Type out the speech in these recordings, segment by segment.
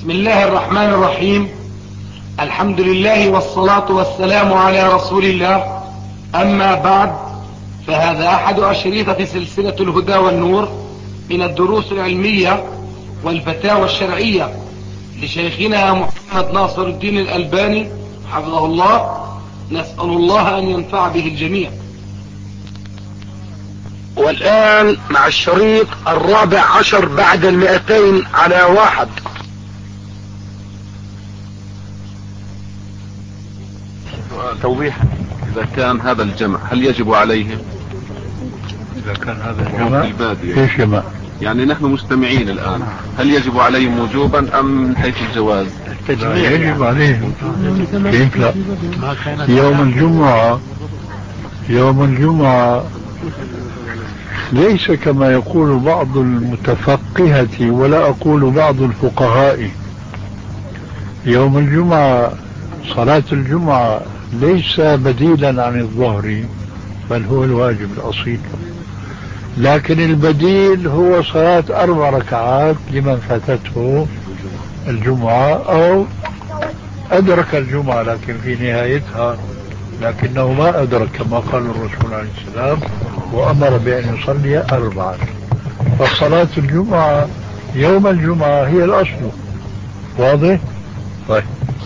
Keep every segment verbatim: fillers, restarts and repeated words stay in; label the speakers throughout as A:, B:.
A: بسم الله الرحمن الرحيم. الحمد لله والصلاة والسلام على رسول الله. أما بعد، فهذا أحد أشرطة سلسلة الهدى والنور من الدروس العلمية والفتاوى الشرعية لشيخنا محمد ناصر الدين الألباني حفظه الله. نسأل الله أن ينفع به الجميع. والآن مع الشريط الرابع عشر بعد المئتين على واحد.
B: توضيح: إذا كان هذا الجمع هل يجب عليهم؟
C: إذا كان هذا الجمع
B: في البادية
C: ايش جمع؟
B: يعني نحن مستمعين الآن، هل يجب عليهم وجوبا أم من حيث الجواز؟
C: لا يجب عليهم. كيف لا؟ يوم الجمعة يوم الجمعة ليس كما يقول بعض المتفقهة ولا أقول بعض الفقهاء. يوم الجمعة صلاة الجمعة ليس بديلا عن الظهر، بل هو الواجب الأصيل، لكن البديل هو صلاة أربع ركعات لمن فاتته الجمعة أو أدرك الجمعة لكن في نهايتها، لكنه ما أدرك كما قال الرسول عليه السلام وأمر بأن يصلي أربعا. فصلاة الجمعة يوم الجمعة هي الأصل. واضح؟ طيب.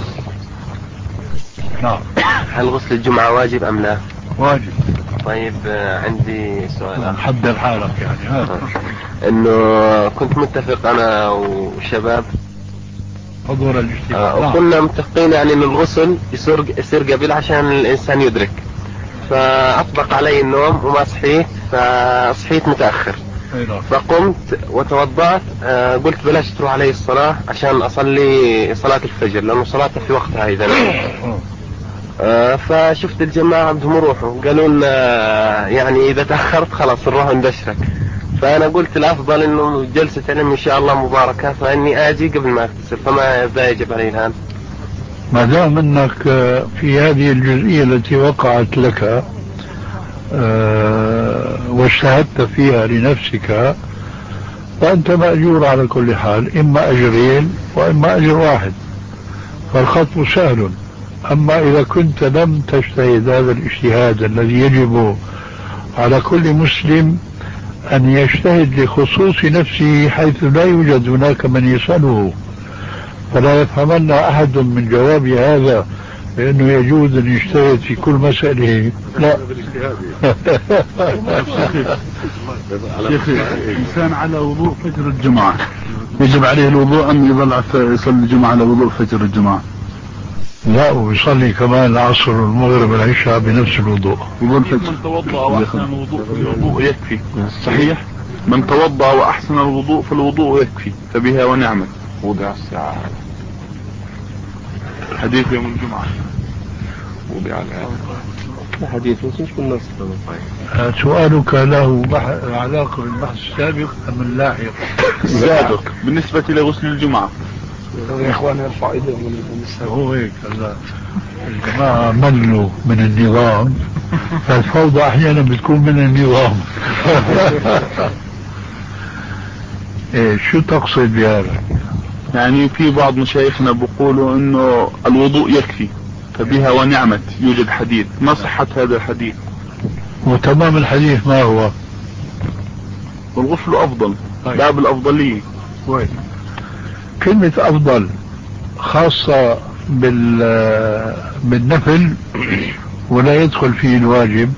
C: نعم.
D: هل غسل الجمعة واجب أم لا؟
C: واجب.
D: طيب عندي سؤال.
C: حضر حالك يعني هذا
D: انه كنت متفق انا وشباب
C: حضور الاجتماع
D: آه وكنا متفقين يعني ان الغسل يصير يصير قبل عشان الانسان يدرك، فاطبق علي النوم وما صحيت، فصحيت متأخر فقمت وتوضأت. آه قلت بلاش تروح علي الصلاة عشان اصلي صلاة الفجر لانه صلاتها في وقتها اذا. آه فشفت الجماعة بدهم يروحوا قالوا لنا يعني اذا تأخرت خلاص نروح ندشرك، فانا قلت الافضل انه جلسة علم ان شاء الله مباركة فاني اجي قبل ما اغتسل، فما ذا يجب علي الان.
C: ما دام انك في هذه الجزئية التي وقعت لك أه واجتهدت فيها لنفسك فانت مأجور على كل حال، اما اجرين واما اجر واحد، فالخطب سهل. أما إذا كنت لم تجتهد هذا الاجتهاد الذي يجب على كل مسلم أن يجتهد لخصوص نفسه حيث لا يوجد هناك من يسأله، فلا يفهمن أحد من جواب هذا بأنه يجوز أن يجتهد في كل مسألة. لا.
B: شيخ، الإنسان على وضوء فجر الجمعة يجب عليه الوضوء أم يظل يصلي الجمعة على وضوء فجر الجمعة؟
C: لا، ويصلي كمان العصر والمغرب والعشاء بنفس الوضوء.
B: من توضأ وأحسن الوضوء فالوضوء يكفي. صحيح. من توضأ وأحسن الوضوء فالوضوء يكفي، فبها ونعمت. وضع الساعة حديث يوم الجمعة وضع الآن
D: حديث مش بالنص.
C: سؤالك له علاقة بالبحث السابق أم اللاحق؟
B: السابق بالنسبة لغسل الجمعة.
A: يا اخواني ارفع ايديهم من السابق.
C: هو هيك الجماعة ملوا من النظام، فالفوضى احيانا بتكون من النظام. إيه شو تقصد بهذا؟
B: يعني في بعض مشايخنا بيقولوا انه الوضوء يكفي فبها ونعمت، يوجد حديث. ما صحة هذا الحديث؟
C: وتمام الحديث ما هو؟
B: والغسل افضل. باب الافضلية.
C: وين كلمة افضل خاصة بال بالنفل ولا يدخل فيه الواجب؟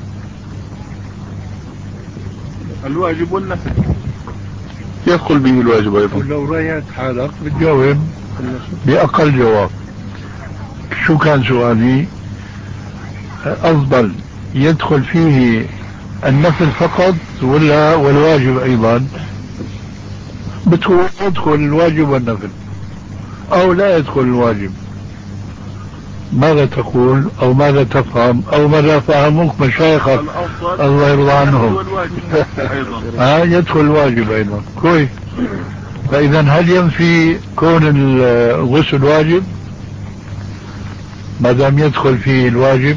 B: الواجب والنفل يدخل به الواجب ايضا.
C: لو رأيت حالك بتجاوب بأقل جواب. شو كان سؤالي؟ أفضل يدخل فيه النفل فقط ولا والواجب أيضا؟ بتقول يدخل الواجب والنفل أو لا يدخل الواجب؟ ماذا تقول أو ماذا تفهم أو ماذا فهموك مشايخك الله يرضى عنهم؟ ها يدخل الواجب أيضا. كويس. فإذا هل ينفي كون الغسل واجب ما دام يدخل فيه الواجب؟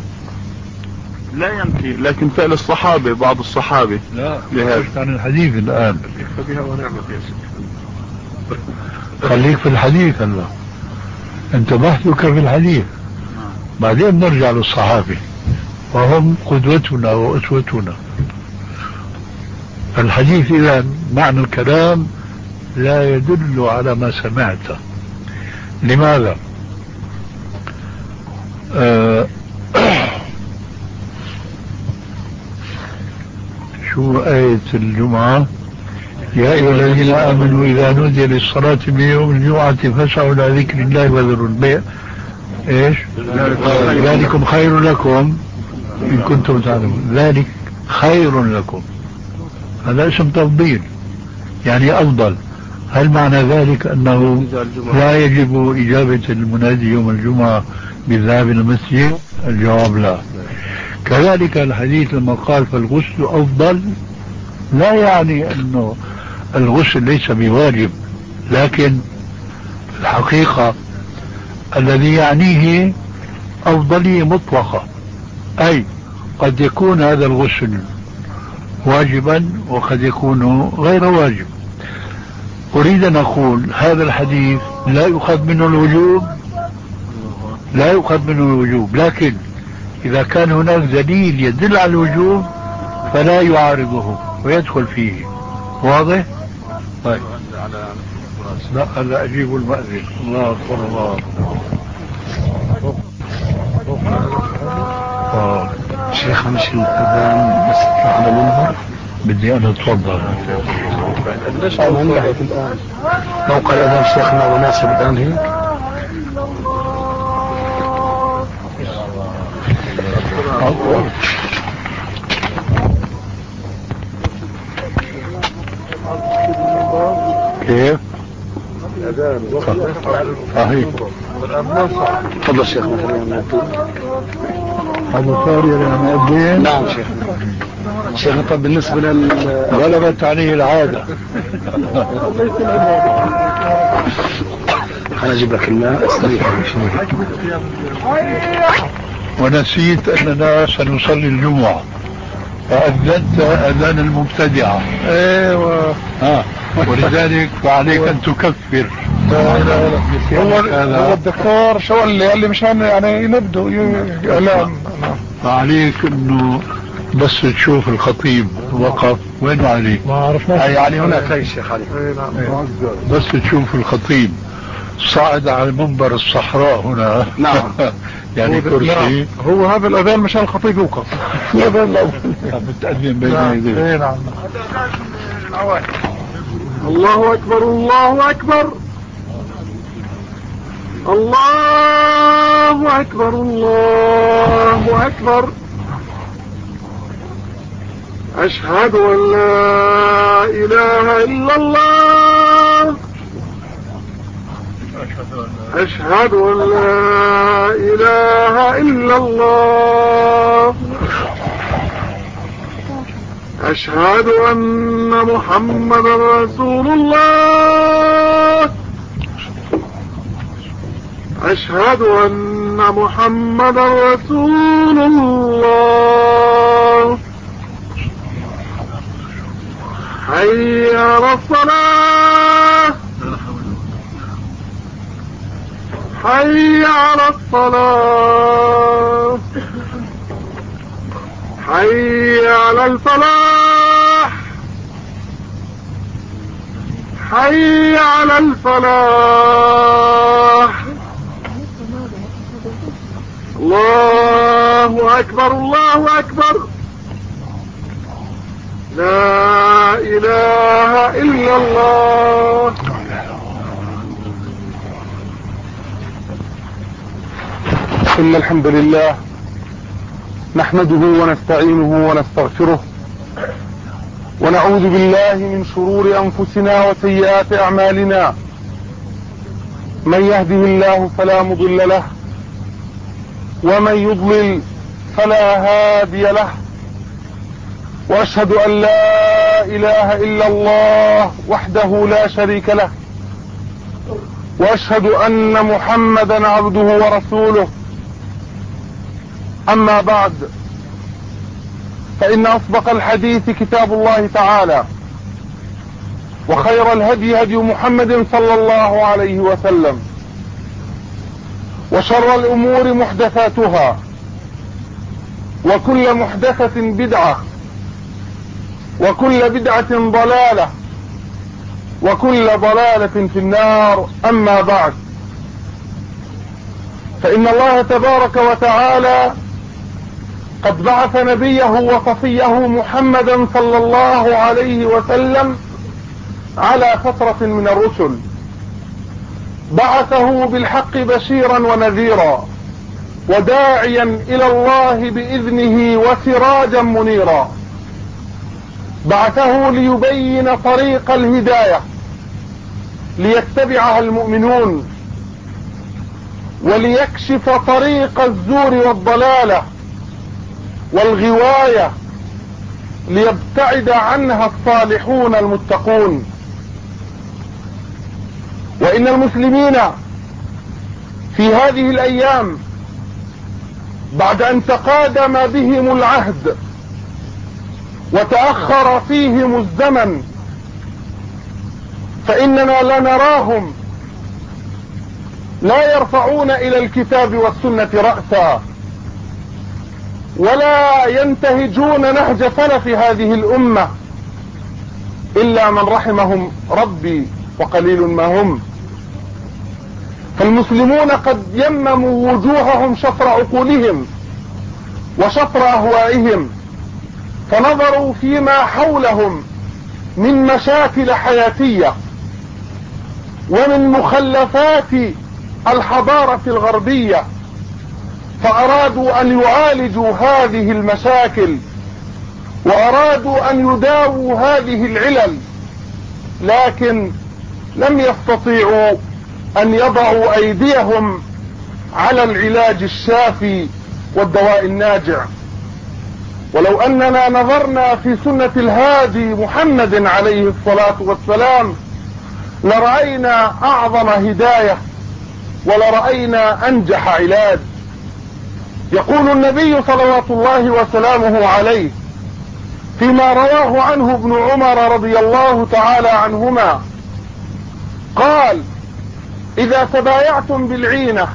B: لا ينفي، لكن فعل الصحابة بعض الصحابة.
C: لا عن الحديث الآن. خليك في الحديث هلا، انت بحثك في الحديث، بعدين نرجع للصحابة وهم قدوتنا وأسوتنا. الحديث إذا معنى الكلام لا يدل على ما سمعته. لماذا؟ آه شو آية الجمعة؟ يا أيها الذين آمنوا إذا نودي للصلاة من يوم الجمعة فاسعوا إلى ذكر الله وذروا البيع. إيش؟ ذلكم خير لكم إن كنتم تعلمون. ذلك خير لكم، هذا اسم تفضيل يعني أفضل. هل معنى ذلك أنه لا يجب إجابة المنادي يوم الجمعة بالذهاب إلى المسجد؟ الجواب لا. كذلك الحديث لما قال فالغسل أفضل لا يعني أنه الغسل ليس بواجب، لكن الحقيقة الذي يعنيه أفضلية مطلقة، أي قد يكون هذا الغسل واجبا وقد يكون غير واجب. أريد أن أقول هذا الحديث لا يؤخذ منه الوجوب، لا يؤخذ منه الوجوب، لكن إذا كان هناك دليل يدل على الوجوب فلا يعارضه ويدخل فيه. واضح؟ طيب لا هلا أجيب المؤذن. الله أكبر الله أكبر.
A: شيخ مش الأذان بس على المنبر،
C: بدي أنا أتفضل.
A: ليش على المنبر الآن؟ موقع الأذان شيخنا وناسب الآن هيك.
C: كيف؟
A: الأذان
C: صحيح.
A: تفضل شيخنا.
C: هذا صار يعني مؤذن؟
A: نعم شيخنا. شيخنا طب بالنسبة لل
C: غلبت عليه العادة.
A: أنا أجيب لك الماء استريح.
C: ونسيت أننا سنصلي الجمعة فأذنت أذان المبتدعة.
A: ايوه
C: ها، ولذلك فعليك أن تكفر.
A: لا لا لا هو هو الدكتور شو قال لي؟ قال لي مشان يعني نبدو اعلام.
C: فعليك انه بس تشوف الخطيب وقف وين علي؟
A: ما عرفنا يعني هناك اي شيخ علي.
C: بس تشوف الخطيب صعد على منبر الصحراء هنا.
A: نعم.
C: يعني كرسي.
A: هو هذا الاذان مشان الخطيب يوقف. الاذان الاول
C: بتأذن بين يديه.
A: نعم. الله اكبر الله اكبر الله اكبر الله اكبر. اشهد ان لا اله الا الله. اشهد ان لا اله الا الله. أشهد أن محمدا رسول الله. أشهد أن محمدا رسول الله. حي على الصلاة حي على الصلاة حي على الفلاح حي على الفلاح. الله أكبر الله أكبر. لا إله إلا الله. إن الحمد لله نحمده ونستعينه ونستغفره ونعوذ بالله من شرور أنفسنا وسيئات أعمالنا. من يهده الله فلا مضل له ومن يضلل فلا هادي له. وأشهد أن لا إله إلا الله وحده لا شريك له. وأشهد أن محمدا عبده ورسوله. أما بعد، فإن أصدق الحديث كتاب الله تعالى،
E: وخير الهدي هدي محمد صلى الله عليه وسلم، وشر الأمور محدثاتها، وكل محدثة بدعة، وكل بدعة ضلالة، وكل ضلالة في النار. أما بعد، فإن الله تبارك وتعالى قد بعث نبيه وصفيه محمدا صلى الله عليه وسلم على فترة من الرسل، بعثه بالحق بشيرا ونذيرا، وداعيا إلى الله بإذنه وسراجا منيرا. بعثه ليبين طريق الهداية ليتبعها المؤمنون، وليكشف طريق الزور والضلالة والغواية ليبتعد عنها الصالحون المتقون. وإن المسلمين في هذه الأيام بعد أن تقادم بهم العهد وتأخر فيهم الزمن، فإننا لا نراهم لا يرفعون إلى الكتاب والسنة رأسا، ولا ينتهجون نهج سلف هذه الأمة، إلا من رحمهم ربي وقليل ما هم. فالمسلمون قد يمموا وجوههم شطر عقولهم وشطر أهوائهم، فنظروا فيما حولهم من مشاكل حياتية ومن مخلفات الحضارة الغربية، فأرادوا أن يعالجوا هذه المشاكل، وأرادوا أن يداووا هذه العلل، لكن لم يستطيعوا أن يضعوا أيديهم على العلاج الشافي والدواء الناجع. ولو أننا نظرنا في سنة الهادي محمد عليه الصلاة والسلام لرأينا أعظم هداية، ولرأينا أنجح علاج. يقول النبي صلوات الله وسلامه عليه فيما رواه عنه ابن عمر رضي الله تعالى عنهما قال: إذا تبايعتم بالعينة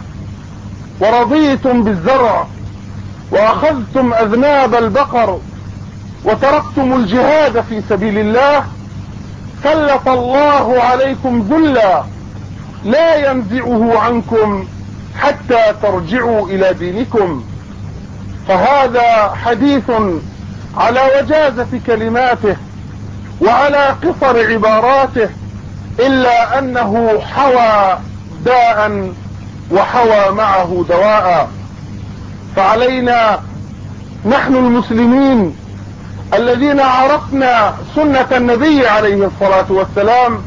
E: ورضيتم بالزرع وأخذتم أذناب البقر وتركتم الجهاد في سبيل الله، سلط الله عليكم ذلا لا ينزعه عنكم حتى ترجعوا إلى دينكم. فهذا حديث على وجازة كلماته وعلى قصر عباراته، إلا أنه حوى داء وحوى معه دواء. فعلينا نحن المسلمين الذين عرفنا سنة النبي عليه الصلاة والسلام،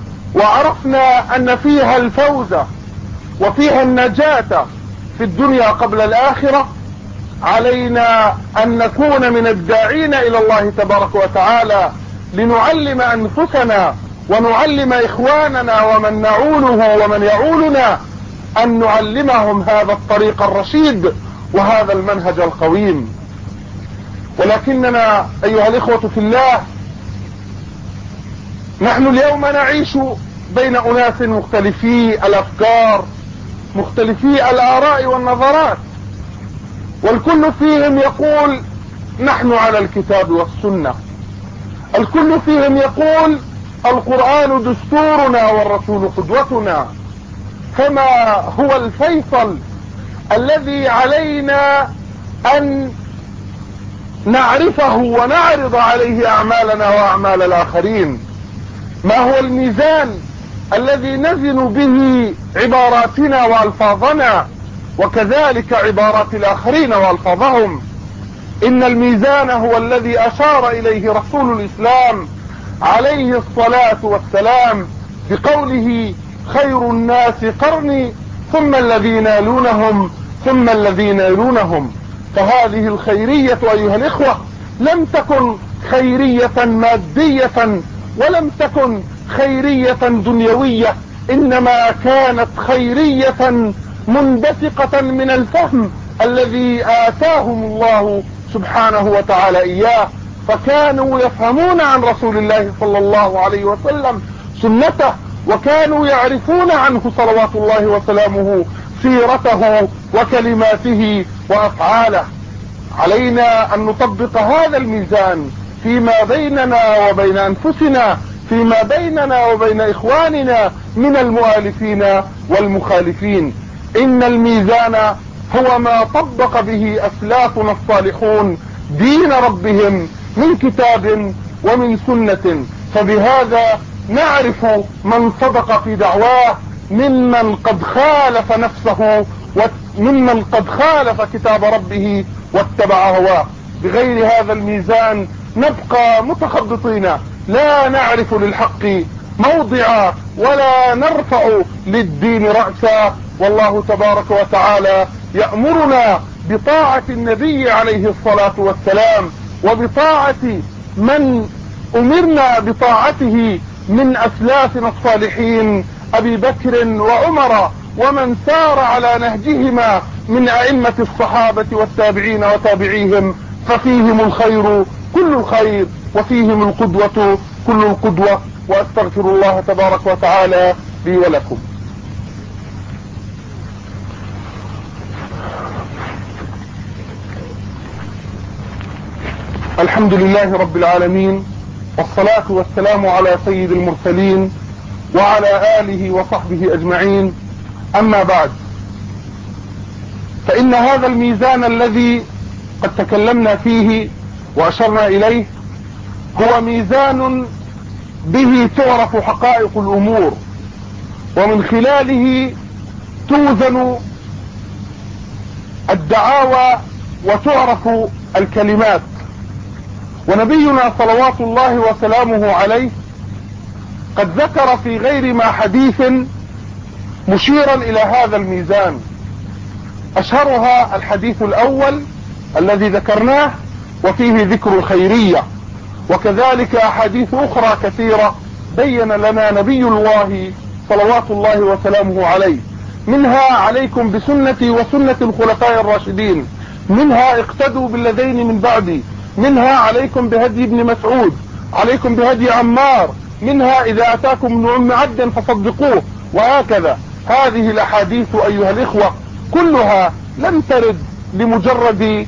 E: وعرفنا أن فيها الفوز وفيها النجاة في الدنيا قبل الآخرة، علينا أن نكون من الداعين إلى الله تبارك وتعالى لنعلم أنفسنا ونعلم إخواننا ومن نعوله ومن يعولنا، أن نعلمهم هذا الطريق الرشيد وهذا المنهج القويم. ولكننا أيها الإخوة في الله، نحن اليوم نعيش بين أناس مختلفي الأفكار، مختلفي الآراء والنظرات، والكل فيهم يقول نحن على الكتاب والسنة، الكل فيهم يقول القرآن دستورنا والرسول قدوتنا. فما هو الفيصل الذي علينا أن نعرفه ونعرض عليه أعمالنا وأعمال الآخرين؟ ما هو الميزان الذي نزن به عباراتنا وألفاظنا، وكذلك عبارات الآخرين وألفاظهم؟ إن الميزان هو الذي أشار إليه رسول الإسلام عليه الصلاة والسلام بقوله: خير الناس قرني ثم الذين يلونهم ثم الذين يلونهم. فهذه الخيرية أيها الإخوة لم تكن خيرية مادية ولم تكن خيرية دنيوية، إنما كانت خيرية منبثقة من الفهم الذي آتاهم الله سبحانه وتعالى إياه. فكانوا يفهمون عن رسول الله صلى الله عليه وسلم سنته، وكانوا يعرفون عنه صلوات الله وسلامه سيرته وكلماته وأفعاله. علينا أن نطبق هذا الميزان فيما بيننا وبين أنفسنا، فيما بيننا وبين إخواننا من المؤالفين والمخالفين. إن الميزان هو ما طبق به أسلافنا الصالحون دين ربهم من كتاب ومن سنة، فبهذا نعرف من صدق في دعواه ممن قد خالف نفسه وممن قد خالف كتاب ربه واتبع هواه. بغير هذا الميزان نبقى متخبطين، لا نعرف للحق موضعا ولا نرفع للدين رأسا. والله تبارك وتعالى يأمرنا بطاعة النبي عليه الصلاة والسلام وبطاعة من أمرنا بطاعته من أسلافنا الصالحين أبي بكر وعمر ومن سار على نهجهما من أئمة الصحابة والتابعين وتابعيهم، ففيهم الخير كل الخير وفيهم القدوة كل القدوة. وأستغفر الله تبارك وتعالى لي ولكم. الحمد لله رب العالمين، والصلاة والسلام على سيد المرسلين وعلى آله وصحبه أجمعين. أما بعد، فإن هذا الميزان الذي قد تكلمنا فيه وأشرنا إليه هو ميزان به تعرف حقائق الأمور، ومن خلاله توزن الدعاوى وتعرف الكلمات. ونبينا صلوات الله وسلامه عليه قد ذكر في غير ما حديث مشيرا إلى هذا الميزان، أشهرها الحديث الأول الذي ذكرناه وفيه ذكر الخيرية، وكذلك أحاديث أخرى كثيرة بين لنا نبي الله صلوات الله وسلامه عليه، منها عليكم بسنتي وسنة الخلفاء الراشدين، منها اقتدوا بالذين من بعدي، منها عليكم بهدي ابن مسعود، عليكم بهدي عمار، منها إذا أتاكم ابن أم عبد فصدقوه، وهكذا. هذه الأحاديث أيها الإخوة كلها لم ترد لمجرد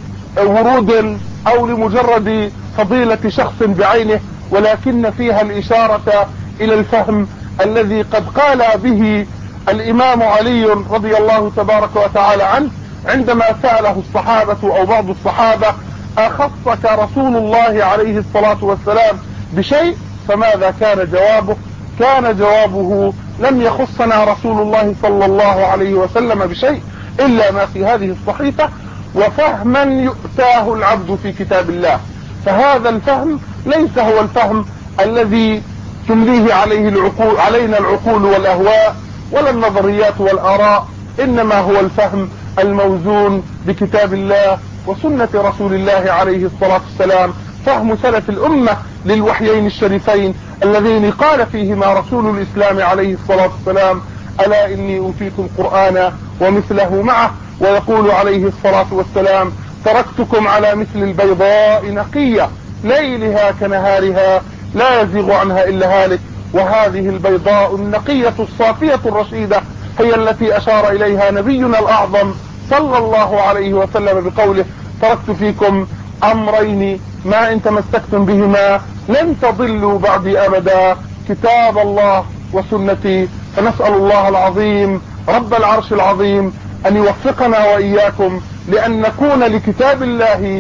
E: ورود أو لمجرد فضيلة شخص بعينه، ولكن فيها الإشارة إلى الفهم الذي قد قال به الإمام علي رضي الله تبارك وتعالى عنه عندما سأله الصحابة أو بعض الصحابة: أخصك رسول الله عليه الصلاة والسلام بشيء؟ فماذا كان جوابه؟ كان جوابه: لم يخصنا رسول الله صلى الله عليه وسلم بشيء إلا ما في هذه الصحيفة وفهما يؤتاه العبد في كتاب الله. فهذا الفهم ليس هو الفهم الذي تمليه عليه العقول علينا العقول والأهواء ولا النظريات والآراء، إنما هو الفهم الموزون بكتاب الله وسنة رسول الله عليه الصلاة والسلام، فهم سلف الأمة للوحيين الشريفين اللذين قال فيهما رسول الإسلام عليه الصلاة والسلام: ألا إني أوتيت القرآن ومثله معه. ويقول عليه الصلاة والسلام: تركتكم على مثل البيضاء نقية ليلها كنهارها لا يزيغ عنها إلا هالك. وهذه البيضاء النقية الصافية الرشيدة هي التي أشار إليها نبينا الأعظم صلى الله عليه وسلم بقوله: تركت فيكم أمرين ما إن تمسكتم بهما لن تضلوا بعدي أبدا، كتاب الله وسنتي. فنسأل الله العظيم رب العرش العظيم أن يوفقنا وإياكم لأن نكون لكتاب الله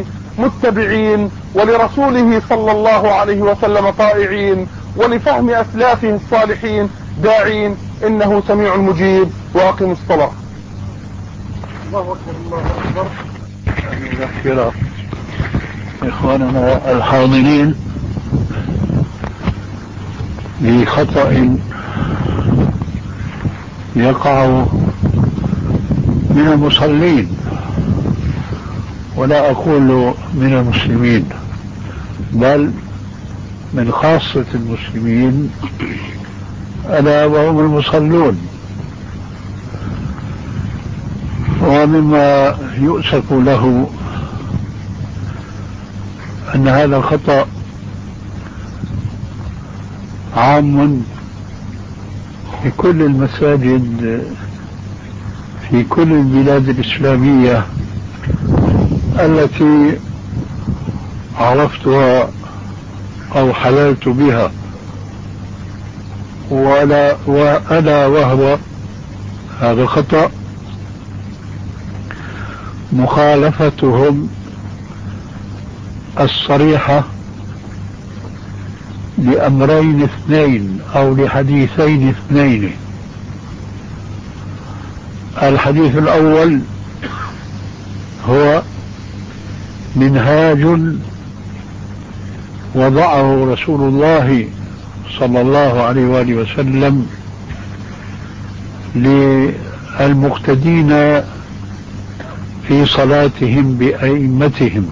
E: متبعين ولرسوله صلى الله عليه وسلم طائعين ولفهم أسلافه الصالحين داعين، إنه سميع مجيب. وأقم الصلاة. الله أكبر الله أكبر.
C: نذكر إخواننا الحاضرين بخطأ يقع من المصلين، ولا أقول من المسلمين بل من خاصة المسلمين ألا وهم المصلون. ومما يؤسف له أن هذا الخطأ عام في كل المساجد في كل البلاد الإسلامية التي عرفتها أو حللت بها، ولا وألا وهو هذا الخطأ مخالفتهم الصريحة لأمرين اثنين أو لحديثين اثنين. الحديث الأول هو منهاج وضعه رسول الله صلى الله عليه وآله وسلم للمقتدين في صلاتهم بأئمتهم،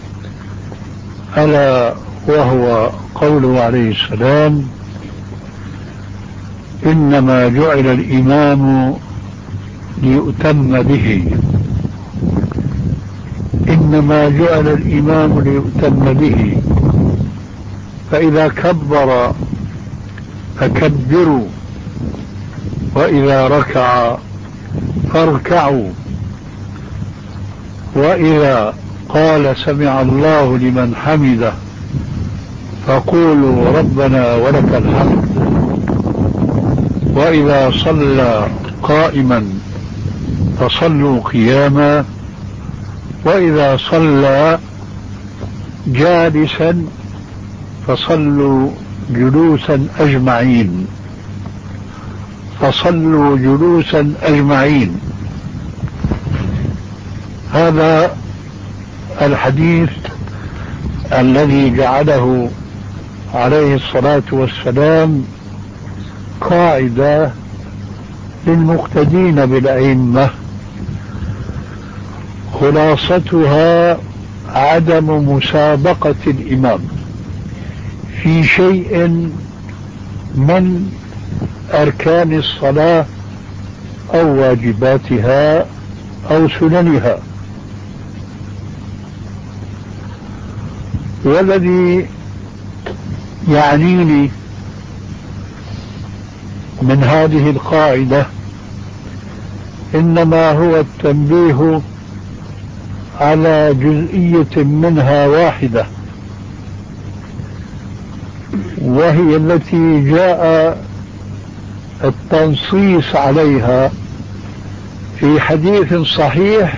C: ألا وهو قوله عليه السلام: إنما جعل الإمام ليؤتم به، إنما جعل الإمام ليؤتم به، فإذا كبر فكبروا، وإذا ركع فاركعوا، وإذا قال سمع الله لمن حمده فقولوا ربنا ولك الحمد، وإذا صلى قائما فصلوا قياما، وإذا صلى جالسا فصلوا جلوسا أجمعين، فصلوا جلوسا أجمعين. هذا الحديث الذي جعله عليه الصلاة والسلام قاعدة للمقتدين بالأئمة، خلاصتها عدم مسابقة الإمام في شيء من أركان الصلاة أو واجباتها أو سننها. والذي يعنيني من هذه القاعدة إنما هو التنبيه على جزئية منها واحدة، وهي التي جاء التنصيص عليها في حديث صحيح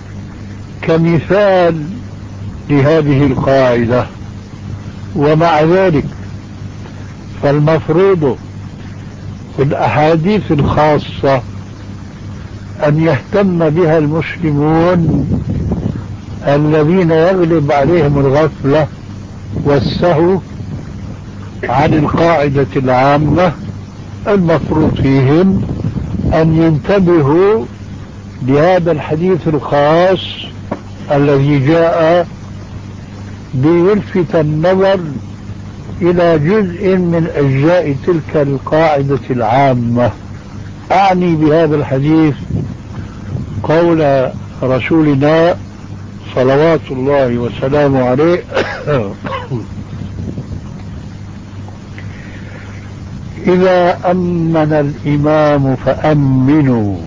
C: كمثال لهذه القاعدة. ومع ذلك فالمفروض في الأحاديث الخاصة أن يهتم بها المسلمون الذين يغلب عليهم الغفلة والسهو عن القاعدة العامة. المفروض فيهم أن ينتبهوا لهذا الحديث الخاص الذي جاء ليلفت النظر إلى جزء من أجزاء تلك القاعدة العامة. أعني بهذا الحديث قول رسولنا صلوات الله وسلامه عليه: إذا أمن الإمام فأمنوا،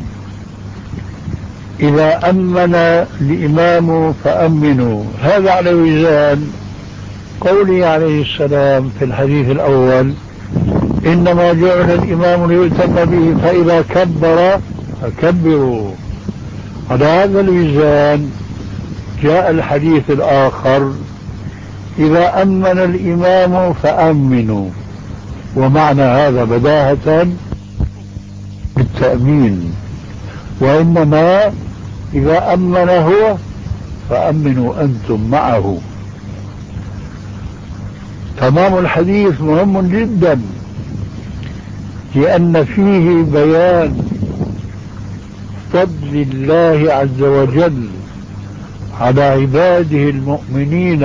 C: إذا أمن الإمام فأمنوا. هذا على وزان قوله عليه السلام في الحديث الأول: إنما جعل الإمام ليؤتم به، فإذا كبر فكبروا. على هذا الوزان جاء الحديث الآخر: إذا أمن الإمام فأمنوا. ومعنى هذا بداهة بالتأمين، وإنما إذا أمن هو فأمنوا أنتم معه. تمام الحديث مهم جدا، لأن فيه بيان فضل الله عز وجل على عباده المؤمنين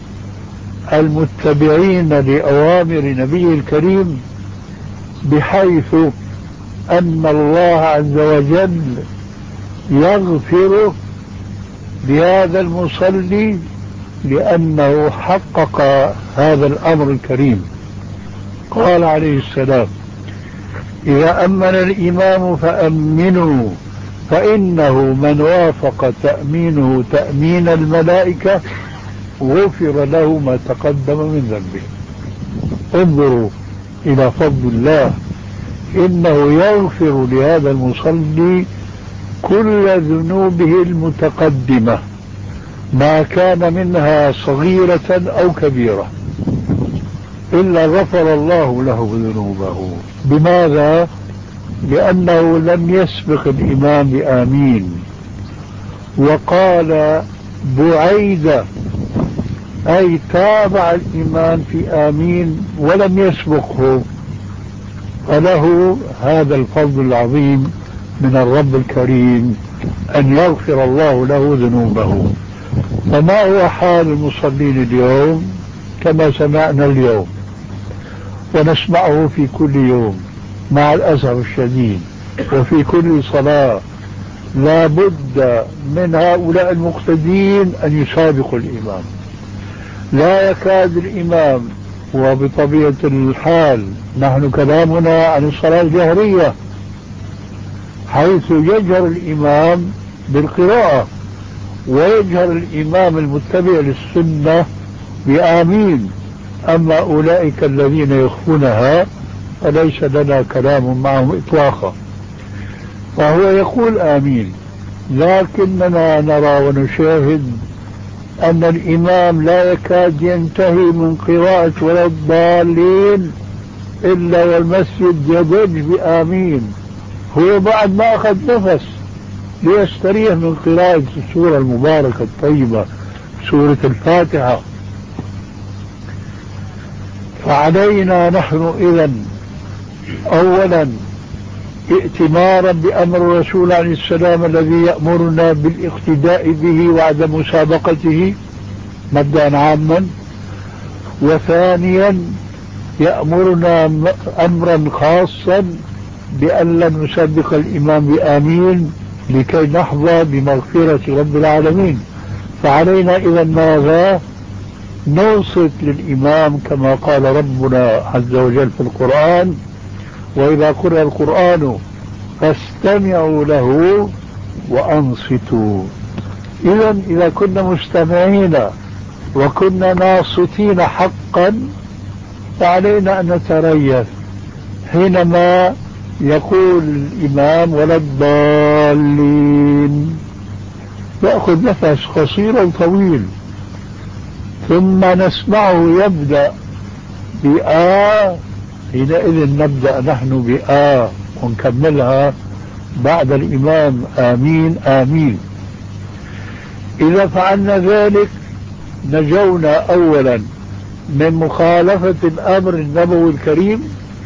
C: المتبعين لأوامر نبيه الكريم، بحيث أن الله عز وجل يغفر لهذا المصلي لأنه حقق هذا الأمر الكريم. قال عليه السلام: إذا أمن الإمام فأمنوا، فإنه من وافق تأمينه تأمين الملائكة غفر له ما تقدم من ذنبه. انظروا إلى فضل الله، إنه يغفر لهذا المصلي كل ذنوبه المتقدمة ما كان منها صغيرة أو كبيرة، إلا غفر الله له ذنوبه. بماذا؟ لأنه لم يسبق الإمام بآمين، وقال بعيدة، أي تابع الإمام في آمين ولم يسبقه، فله هذا الفضل العظيم من الرب الكريم أن يغفر الله له ذنوبه. فما هو حال المصلين اليوم؟ كما سمعنا اليوم ونسمعه في كل يوم مع الأسف الشديد، وفي كل صلاة لا بد من هؤلاء المقتدين أن يسابقوا الإمام. لا يكاد الإمام، وبطبيعة الحال نحن كلامنا عن الصلاة الجهرية، حيث يجهر الإمام بالقراءة ويجهر الإمام المتبع للسنة بآمين. أما أولئك الذين يخفونها فليس لنا كلام معهم إطلاقا، فهو يقول آمين، لكننا نرى ونشاهد أن الإمام لا يكاد ينتهي من قراءة ولا الضالين إلا والمسجد يضج بآمين، هو بعد ما أخذ نفس ليستريح من قراءة السورة المباركة الطيبة سورة الفاتحة. فعلينا نحن إذن أولا ائتمارا بأمر الرسول عليه السلام الذي يأمرنا بالاقتداء به وعدم مسابقته مبدأ عاما، وثانيا يأمرنا أمرا خاصا بأن لا نسبق الإمام بآمين لكي نحظى بمغفرة رب العالمين. فعلينا إذا ماذا؟ ننصت للإمام كما قال ربنا عز وجل في القرآن: وإذا قرأ القرآن فاستمعوا له وأنصتوا. إذا إذا كنا مستمعين وكنا ناصتين حقا فعلينا أن نتريث حينما يقول الإمام ولا الضالين، يأخذ نفس قصير طويل، ثم نسمعه يبدأ بآ، حينئذ نبدأ نحن بآ ونكملها بعد الإمام آمين آمين. إذا فعلنا ذلك نجونا أولا من مخالفة الأمر النبوي الكريم،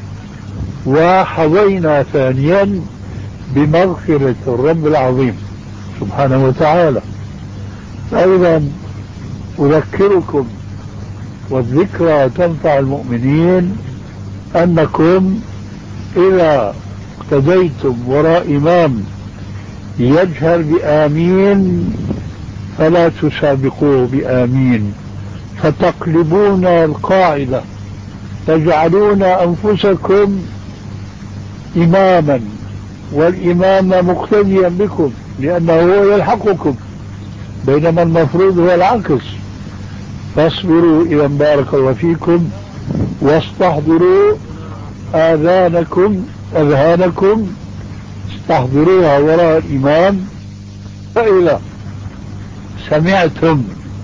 C: وحظينا ثانيا بمغفرة الرب العظيم سبحانه وتعالى. فإذا أذكركم، والذكرى تنفع المؤمنين، أنكم إذا اقتديتم وراء إمام يجهر بآمين فلا تسابقوه بآمين، فتقلبون القاعدة، تجعلون أنفسكم إماما والإمام مقتديا بكم لأنه هو يلحقكم، بينما المفروض هو العكس. فاصبروا إذا بارك الله فيكم، واستحضروا آذانكم أذهانكم، استحضروها وراء الإمام. فإذا سمعتم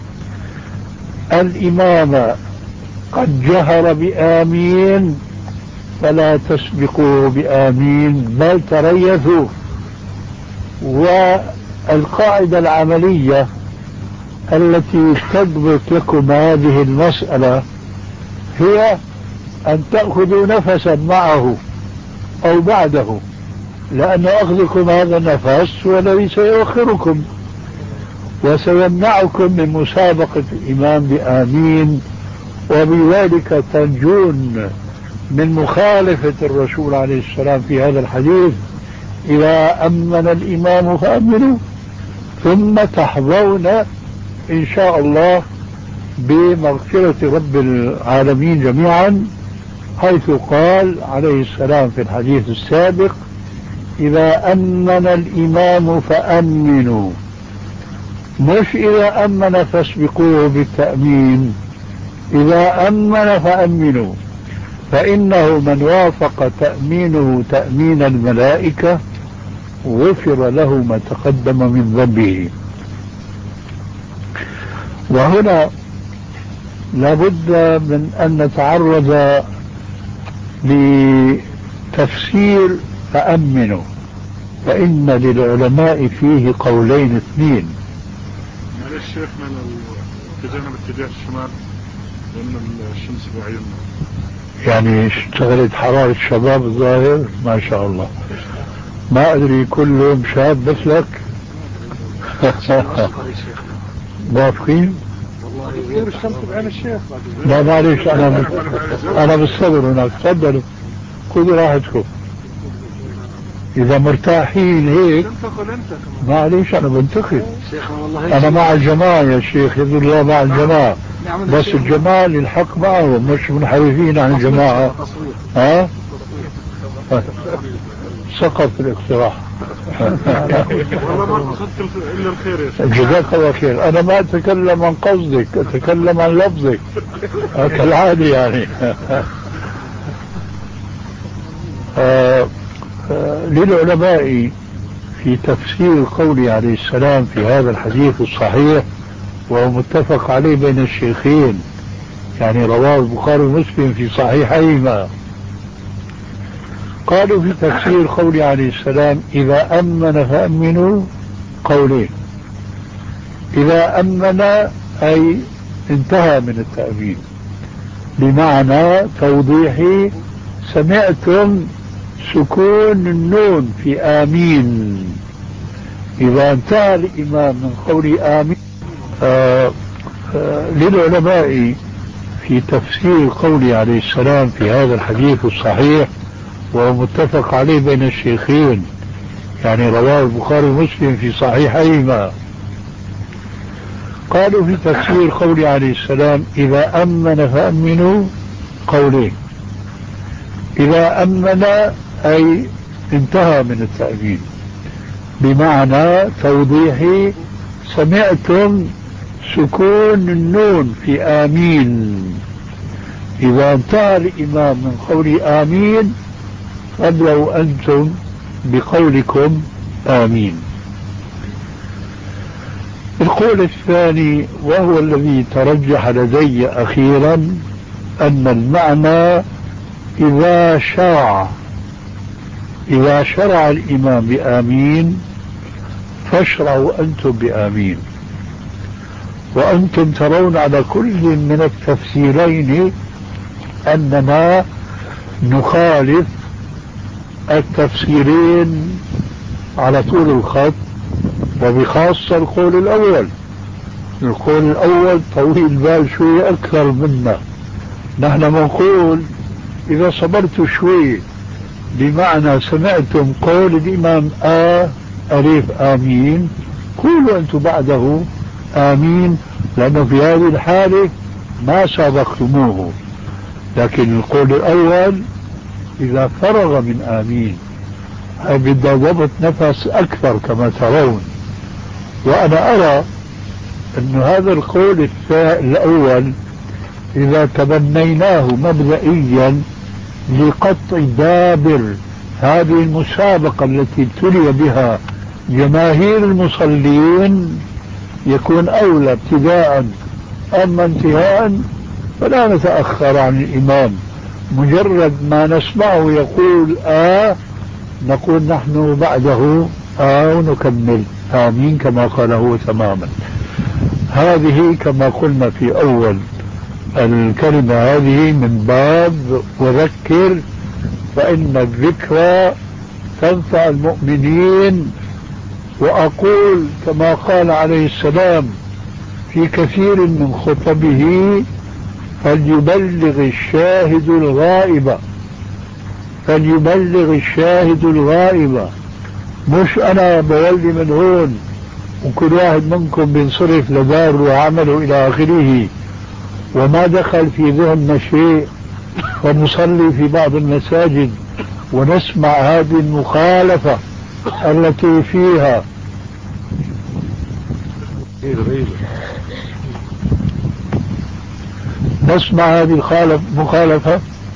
C: الإمام قد جهر بآمين فلا تسبقوه بآمين بل تريثوا. والقاعدة العملية التي تضبط لكم هذه المسألة هي أن تأخذوا نفسا معه أو بعده، لأن أخذكم هذا النفس هو الذي سيؤخركم وسيمنعكم من مسابقة الإمام بآمين، وبذلك تنجون من مخالفة الرسول عليه السلام في هذا الحديث: إذا أمن الإمام فأمنوا، ثم تحظون إن شاء الله بمغفرة رب العالمين جميعا، حيث قال عليه السلام في الحديث السابق: إذا أمن الإمام فأمنوا، مش إذا أمن فاسبقوه بالتأمين، إذا أمن فأمنوا، فإنه من وافق تأمينه تأمين الملائكة غفر له ما تقدم من ذنبه. وهنا لابد من أن نتعرض لتفسير فأمنوا، فإن للعلماء فيه قولين اثنين.
B: معلش شيخنا لو اتجهنا باتجاه الشمال لأن الشمس بعيننا،
C: يعني اشتغلت حرارة الشباب الظاهر ما شاء الله، ما أدري كلهم شاب مثلك. موافقين؟
E: والله الشمس بعين الشيخ.
C: لا معلش أنا أنا بالصبر هناك، تفضلوا خذوا راحتكم إذا مرتاحين هيك. معلش أنا بنتخب، أنا مع الجماعة يا شيخ، يد الله مع الجماعة، بس الجماعة للحق معهم، مش منحرفين عن الجماعة. ها سقط الاقتراح.
B: والله ما قصدت إلا الخير يا شيخ.
C: جزاك الله خير. أنا ما أتكلم عن قصدك، أتكلم عن لفظك كالعادي يعني. آه آه للعلماء في تفسير قوله عليه السلام في هذا الحديث الصحيح، وهو متفق عليه بين الشيخين، يعني رواه البخاري ومسلم في صحيحيهما. قالوا في تفسير قوله عليه السلام: إذا أمن فأمنوا، قولين: إذا أمن أي انتهى من التأمين، بمعنى توضيحي: سمعتم سكون النون في آمين، إذا انتهى الإمام من قول آمين. آه آه للعلماء في تفسير قوله عليه السلام في هذا الحديث الصحيح، وهو متفق عليه بين الشيخين، يعني رواه البخاري ومسلم في صحيحيهما. قالوا في تفسير قوله عليه السلام: إذا أمن فأمنوا، قولين: إذا أمن أي انتهى من التأمين، بمعنى توضيحي: سمعتم سكون النون في آمين، إذا انتهى الإمام من قول آمين فابدأوا أنتم بقولكم آمين. القول الثاني وهو الذي ترجح لدي أخيرا، أن المعنى إذا شرع إذا شرع الإمام بآمين فاشرعوا أنتم بآمين. وأنتم ترون على كل من التفسيرين أننا نخالف التفسيرين على طول الخط، وبخاصة القول الأول. القول الأول طويل بال شوية أكثر منا، نحن نقول إذا صبرت شوي، بمعنى سمعتم قول الإمام آ ألف آمين، قولوا أنتم بعده آمين، لأنه في هذه الحالة ما سبقتموه. لكن القول الأول إذا فرغ من آمين بدأ ضبط نفس أكثر كما ترون. وأنا أرى أن هذا القول الأول إذا تبنيناه مبدئيا لقطع دابر هذه المسابقة التي ابتلي بها جماهير المصلين يكون أولى ابتداء. أما انتهاء فلا نتأخر عن الإمام، مجرد ما نسمعه يقول آه نقول نحن بعده آه ونكمل آمين كما قال هو تماما. هذه كما قلنا في أول الكلمة هذه من باب وذكر فإن الذكرى تنفع المؤمنين. وأقول كما قال عليه السلام في كثير من خطبه: فليبلغ الشاهد الغائب، فليبلغ الشاهد الغائب. مش أنا بولي من هون وكل واحد منكم بينصرف لداره وعمله إلى آخره وما دخل في ذهننا شيء، ونصلي في بعض المساجد ونسمع هذه المخالفة التي فيها نسمع هذه المخالفة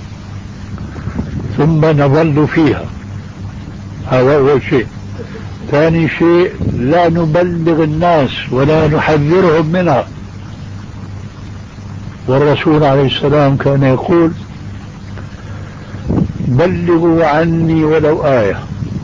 C: ثم نظل فيها. هذا أول شيء. ثاني شيء، لا نبلغ الناس ولا نحذرهم منها. والرسول عليه السلام كان يقول: بلغوا عني ولو آية،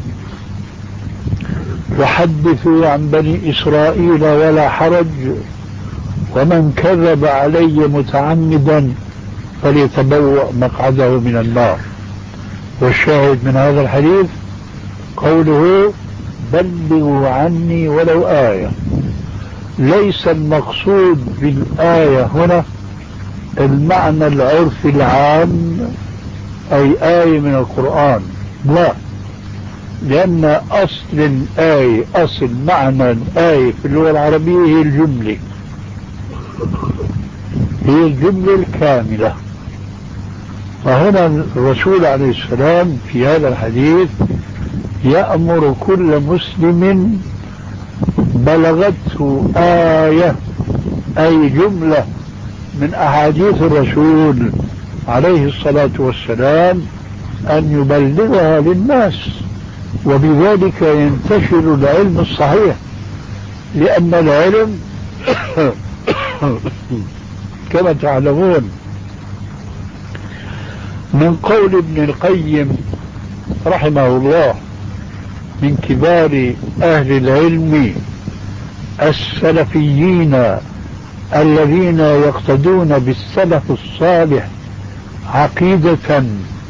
C: وحدثوا عن بني إسرائيل ولا حرج، ومن كذب علي متعمدا فليتبوأ مقعده من النار. والشاهد من هذا الحديث قوله: بلغوا عني ولو آية. ليس المقصود بالآية هنا المعنى العرفي العام أي آية من القرآن، لا، لأن أصل الآية، أصل معنى الآية في اللغة العربية هي الجملة، هي الجملة الكاملة. فهنا الرسول عليه السلام في هذا الحديث يأمر كل مسلم بلغته آية أي جملة من أحاديث الرسول عليه الصلاة والسلام أن يبلغها للناس، وبذلك ينتشر العلم الصحيح. لأن العلم كما تعلمون من قول ابن القيم رحمه الله، من كبار أهل العلم السلفيين الذين يقتدون بالسلف الصالح عقيدة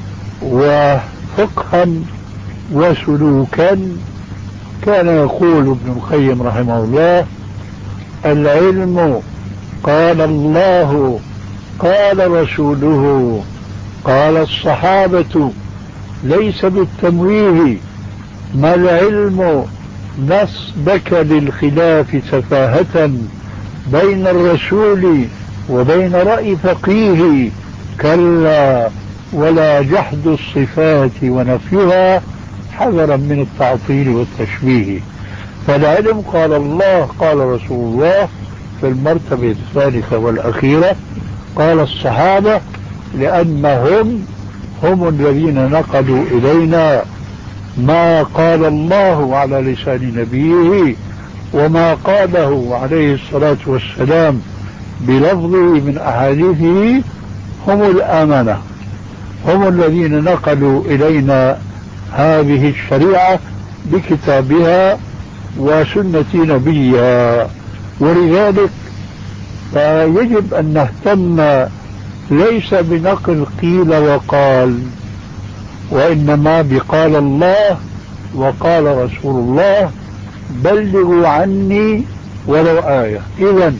C: وفقها وسلوكا، كان يقول ابن القيم رحمه الله: العلم قال الله قال رسوله قال الصحابة، ليس بالتمويه. ما العلم نسبك للخلاف سفاهة بين الرسول وبين رأي فقيه، كلا ولا جحد الصفات ونفيها حذرا من التعطيل والتشبيه. فالعلم قال الله قال رسول الله في المرتبة الثالثة والأخيرة، قال الصحابة لأنهم هم الذين نقلوا إلينا ما قال الله على لسان نبيه وما قاله عليه الصلاة والسلام بلفظه من أحاديثه، هم الأمانة، هم الذين نقلوا إلينا هذه الشريعة بكتابها وسنة نبيها. ولذلك فيجب أن نهتم ليس بنقل قيل وقال، وإنما بقال الله وقال رسول الله: بلغوا عني ولو آية. إذن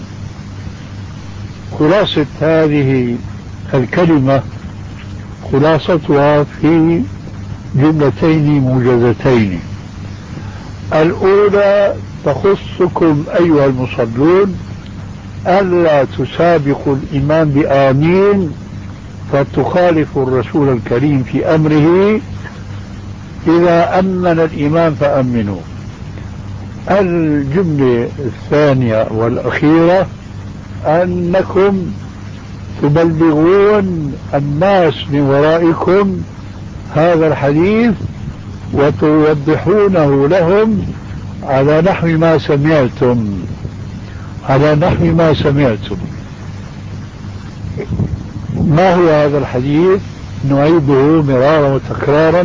C: خلاصة هذه الكلمة خلاصتها في جملتين موجزتين. الأولى تخصكم أيها المصلون، ألا تسابقوا الإمام بآمين فتخالفوا الرسول الكريم في أمره. إذا أمن الإمام فأمنوا. الجملة الثانية والأخيرة أنكم تبلغون الناس من ورائكم هذا الحديث وتوضحونه لهم على نحو ما سمعتم على نحو ما سمعتم. ما هو هذا الحديث؟ نعيده مرارا وتكرارا،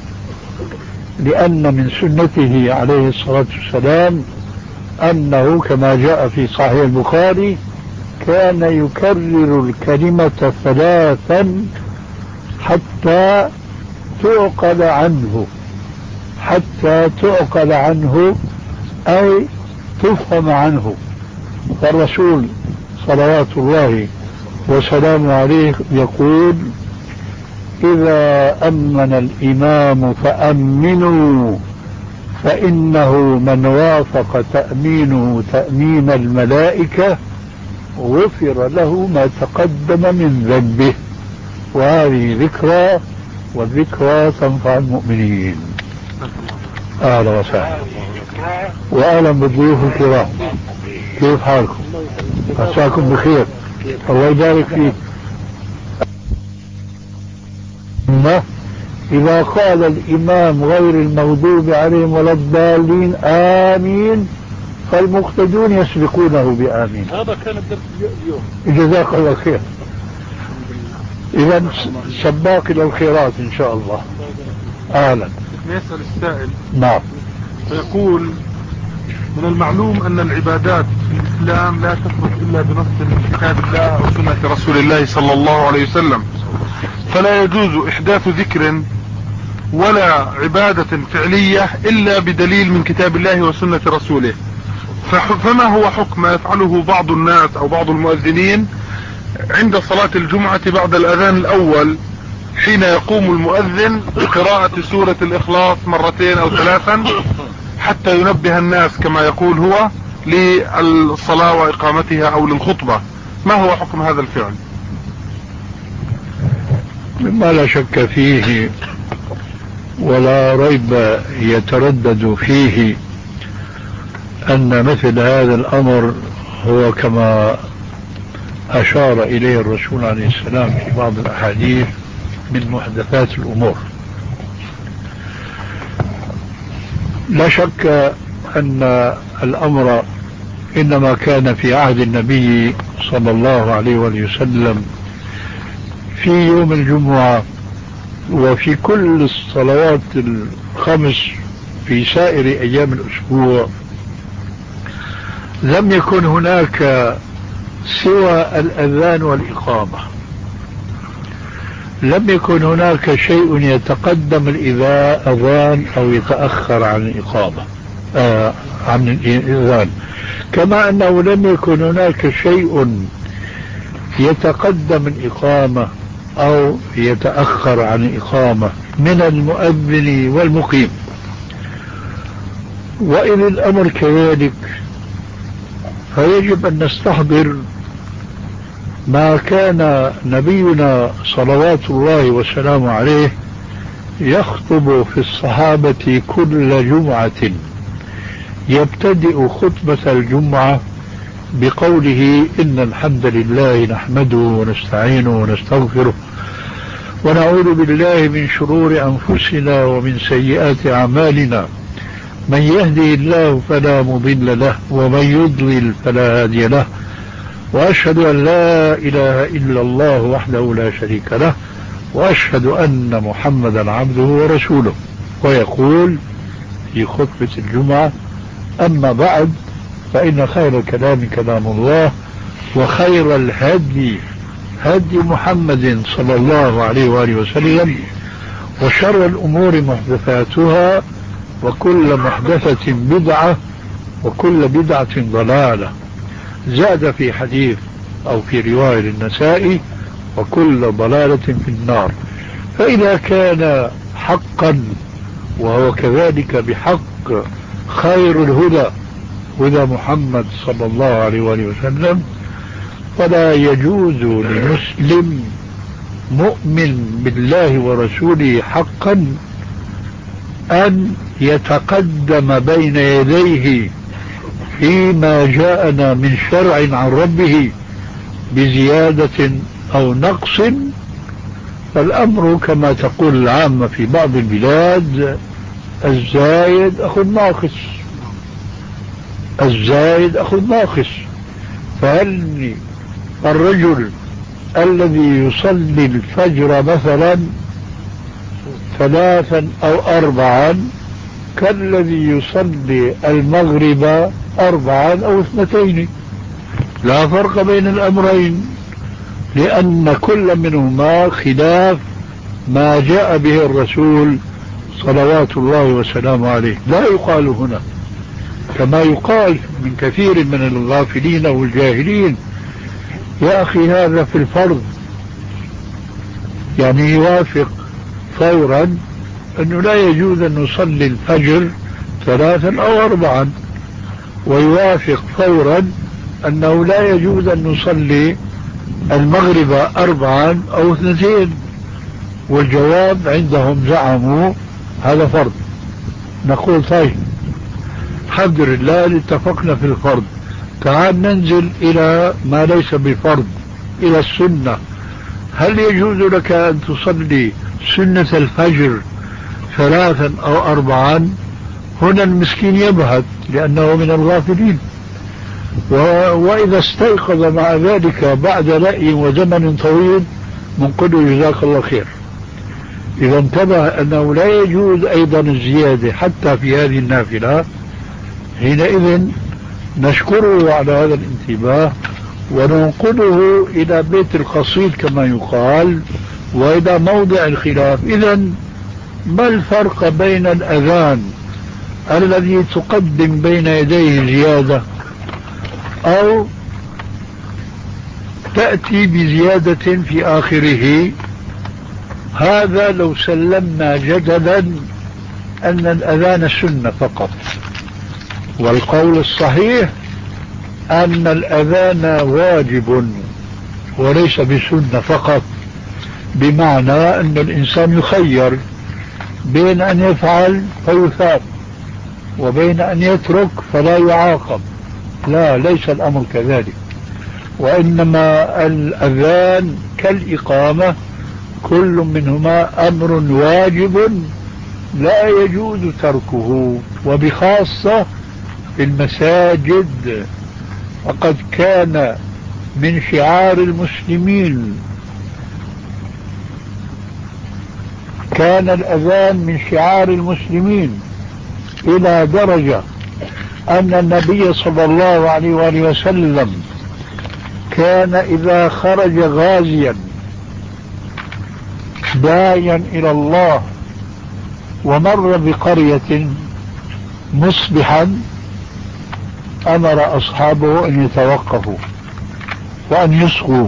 C: لأن من سنته عليه الصلاة والسلام أنه كما جاء في صحيح البخاري كان يكرر الكلمة ثلاثا حتى تعقل عنه حتى تعقل عنه أي تفهم عنه. فالرسول صلوات الله وسلامه عليه يقول: إذا أمن الإمام فأمنوا، فإنه من وافق تأمينه تأمين الملائكة غفر له ما تقدم من ذنبه. وهذه ذكرى، والذكرى تنفع المؤمنين. أهلا وسهلا، وأهلا بالضيوف الكرام. كيف حالكم؟ عساكم بخير، الله يبارك فيك. إذا قال الإمام غير المغضوب عليهم ولا الضالين آمين، فالمقتدون يسبقونه بآمين.
B: هذا كان الدرس اليوم.
C: جزاك الله خير. إذا سباق إلى الخيرات إن شاء الله. أهلا.
E: يسأل السائل.
C: نعم.
E: فيقول: من المعلوم أن العبادات في الإسلام لا تثبت إلا بنص من كتاب الله وسنة رسول الله صلى الله عليه وسلم، فلا يجوز إحداث ذكر ولا عبادة فعلية إلا بدليل من كتاب الله وسنة رسوله. فما هو حكم ما يفعله بعض الناس أو بعض المؤذنين عند صلاة الجمعة بعد الأذان الأول، حين يقوم المؤذن بقراءة سورة الإخلاص مرتين أو ثلاثا حتى ينبه الناس كما يقول هو للصلاة وإقامتها أو للخطبة؟ ما هو حكم هذا الفعل؟
C: مما لا شك فيه ولا ريب يتردد فيه أن مثل هذا الأمر هو كما أشار إليه الرسول عليه السلام في بعض الأحاديث من محدثات الأمور. لا شك أن الأمر إنما كان في عهد النبي صلى الله عليه وسلم في يوم الجمعة وفي كل الصلوات الخمس في سائر أيام الأسبوع. لم يكن هناك سوى الأذان والإقامة، لم يكن هناك شيء يتقدم الأذان أو يتأخر عن الإقامة آه عن الأذان، كما أنه لم يكن هناك شيء يتقدم الإقامة أو يتأخر عن الإقامة من المؤذن والمقيم. وإن الأمر كذلك فيجب أن نستحضر ما كان نبينا صلوات الله وسلامه عليه يخطب في الصحابة كل جمعة، يبتدئ خطبة الجمعة بقوله: إن الحمد لله نحمده ونستعينه ونستغفره ونعوذ بالله من شرور أنفسنا ومن سيئات أعمالنا، من يهده الله فلا مضل له ومن يضلل فلا هادي له، وأشهد أن لا إله إلا الله وحده لا شريك له، وأشهد أن محمدا عبده ورسوله. ويقول في خطبة الجمعة: أما بعد، فإن خير الكلام كلام الله، وخير الهدي هدي محمد صلى الله عليه وآله وسلم، وشر الأمور محدثاتها، وكل محدثة بدعة، وكل بدعة ضلالة. زاد في حديث أو في رواية للنسائي: وكل ضلالة في النار. فإذا كان حقا وهو كذلك بحق خير الهدى هدى محمد صلى الله عليه وآله وسلم، فلا يجوز لمسلم مؤمن بالله ورسوله حقا أن يتقدم بين يديه فيما جاءنا من شرع عن ربه بزيادة أو نقص. فالأمر كما تقول العامة في بعض البلاد: الزايد أخذ ناقص، الزايد أخذ ناقص. فهل الرجل الذي يصلي الفجر مثلا ثلاثا أو أربعا كالذي يصلي المغرب أربعا أو اثنتين؟ لا فرق بين الأمرين، لأن كل منهما خلاف ما جاء به الرسول صلوات الله وسلامه عليه. لا يقال هنا كما يقال من كثير من الغافلين والجاهلين: يا أخي هذا في الفرض، يعني يوافق فورا أنه لا يجوز أن نصلي الفجر ثلاثا أو أربعا، ويوافق فورا أنه لا يجوز أن نصلي المغرب أربعا أو اثنتين، والجواب عندهم زعموا هذا فرض. نقول طيب الحمد لله اتفقنا في الفرض، تعال ننزل إلى ما ليس بفرض، إلى السنة. هل يجوز لك أن تصلي سنة الفجر ثلاثا أو أربعا؟ هنا المسكين يبهت لأنه من الغافلين، و... وإذا استيقظ مع ذلك بعد رأي وزمن طويل نقول له جزاك الله خير. إذا انتبه أنه لا يجوز أيضا الزيادة حتى في هذه النافلة، حينئذ نشكره على هذا الانتباه وننقله إلى بيت القصيد كما يقال وإلى موضع الخلاف. إذا ما الفرق بين الأذان الذي تقدم بين يديه زيادة أو تأتي بزيادة في آخره؟ هذا لو سلمنا جدلا أن الأذان سنة فقط، والقول الصحيح أن الأذان واجب وليس بسنة فقط، بمعنى أن الإنسان يخير بين أن يفعل فيثاب وبين أن يترك فلا يعاقب. لا، ليس الأمر كذلك، وإنما الأذان كالإقامة كل منهما أمر واجب لا يجوز تركه، وبخاصة في المساجد. فقد كان من شعار المسلمين، كان الأذان من شعار المسلمين إلى درجة أن النبي صلى الله عليه وآله وسلم كان إذا خرج غازيا داعيا إلى الله ومر بقرية مصبحا أمر أصحابه أن يتوقفوا وأن يصغوا.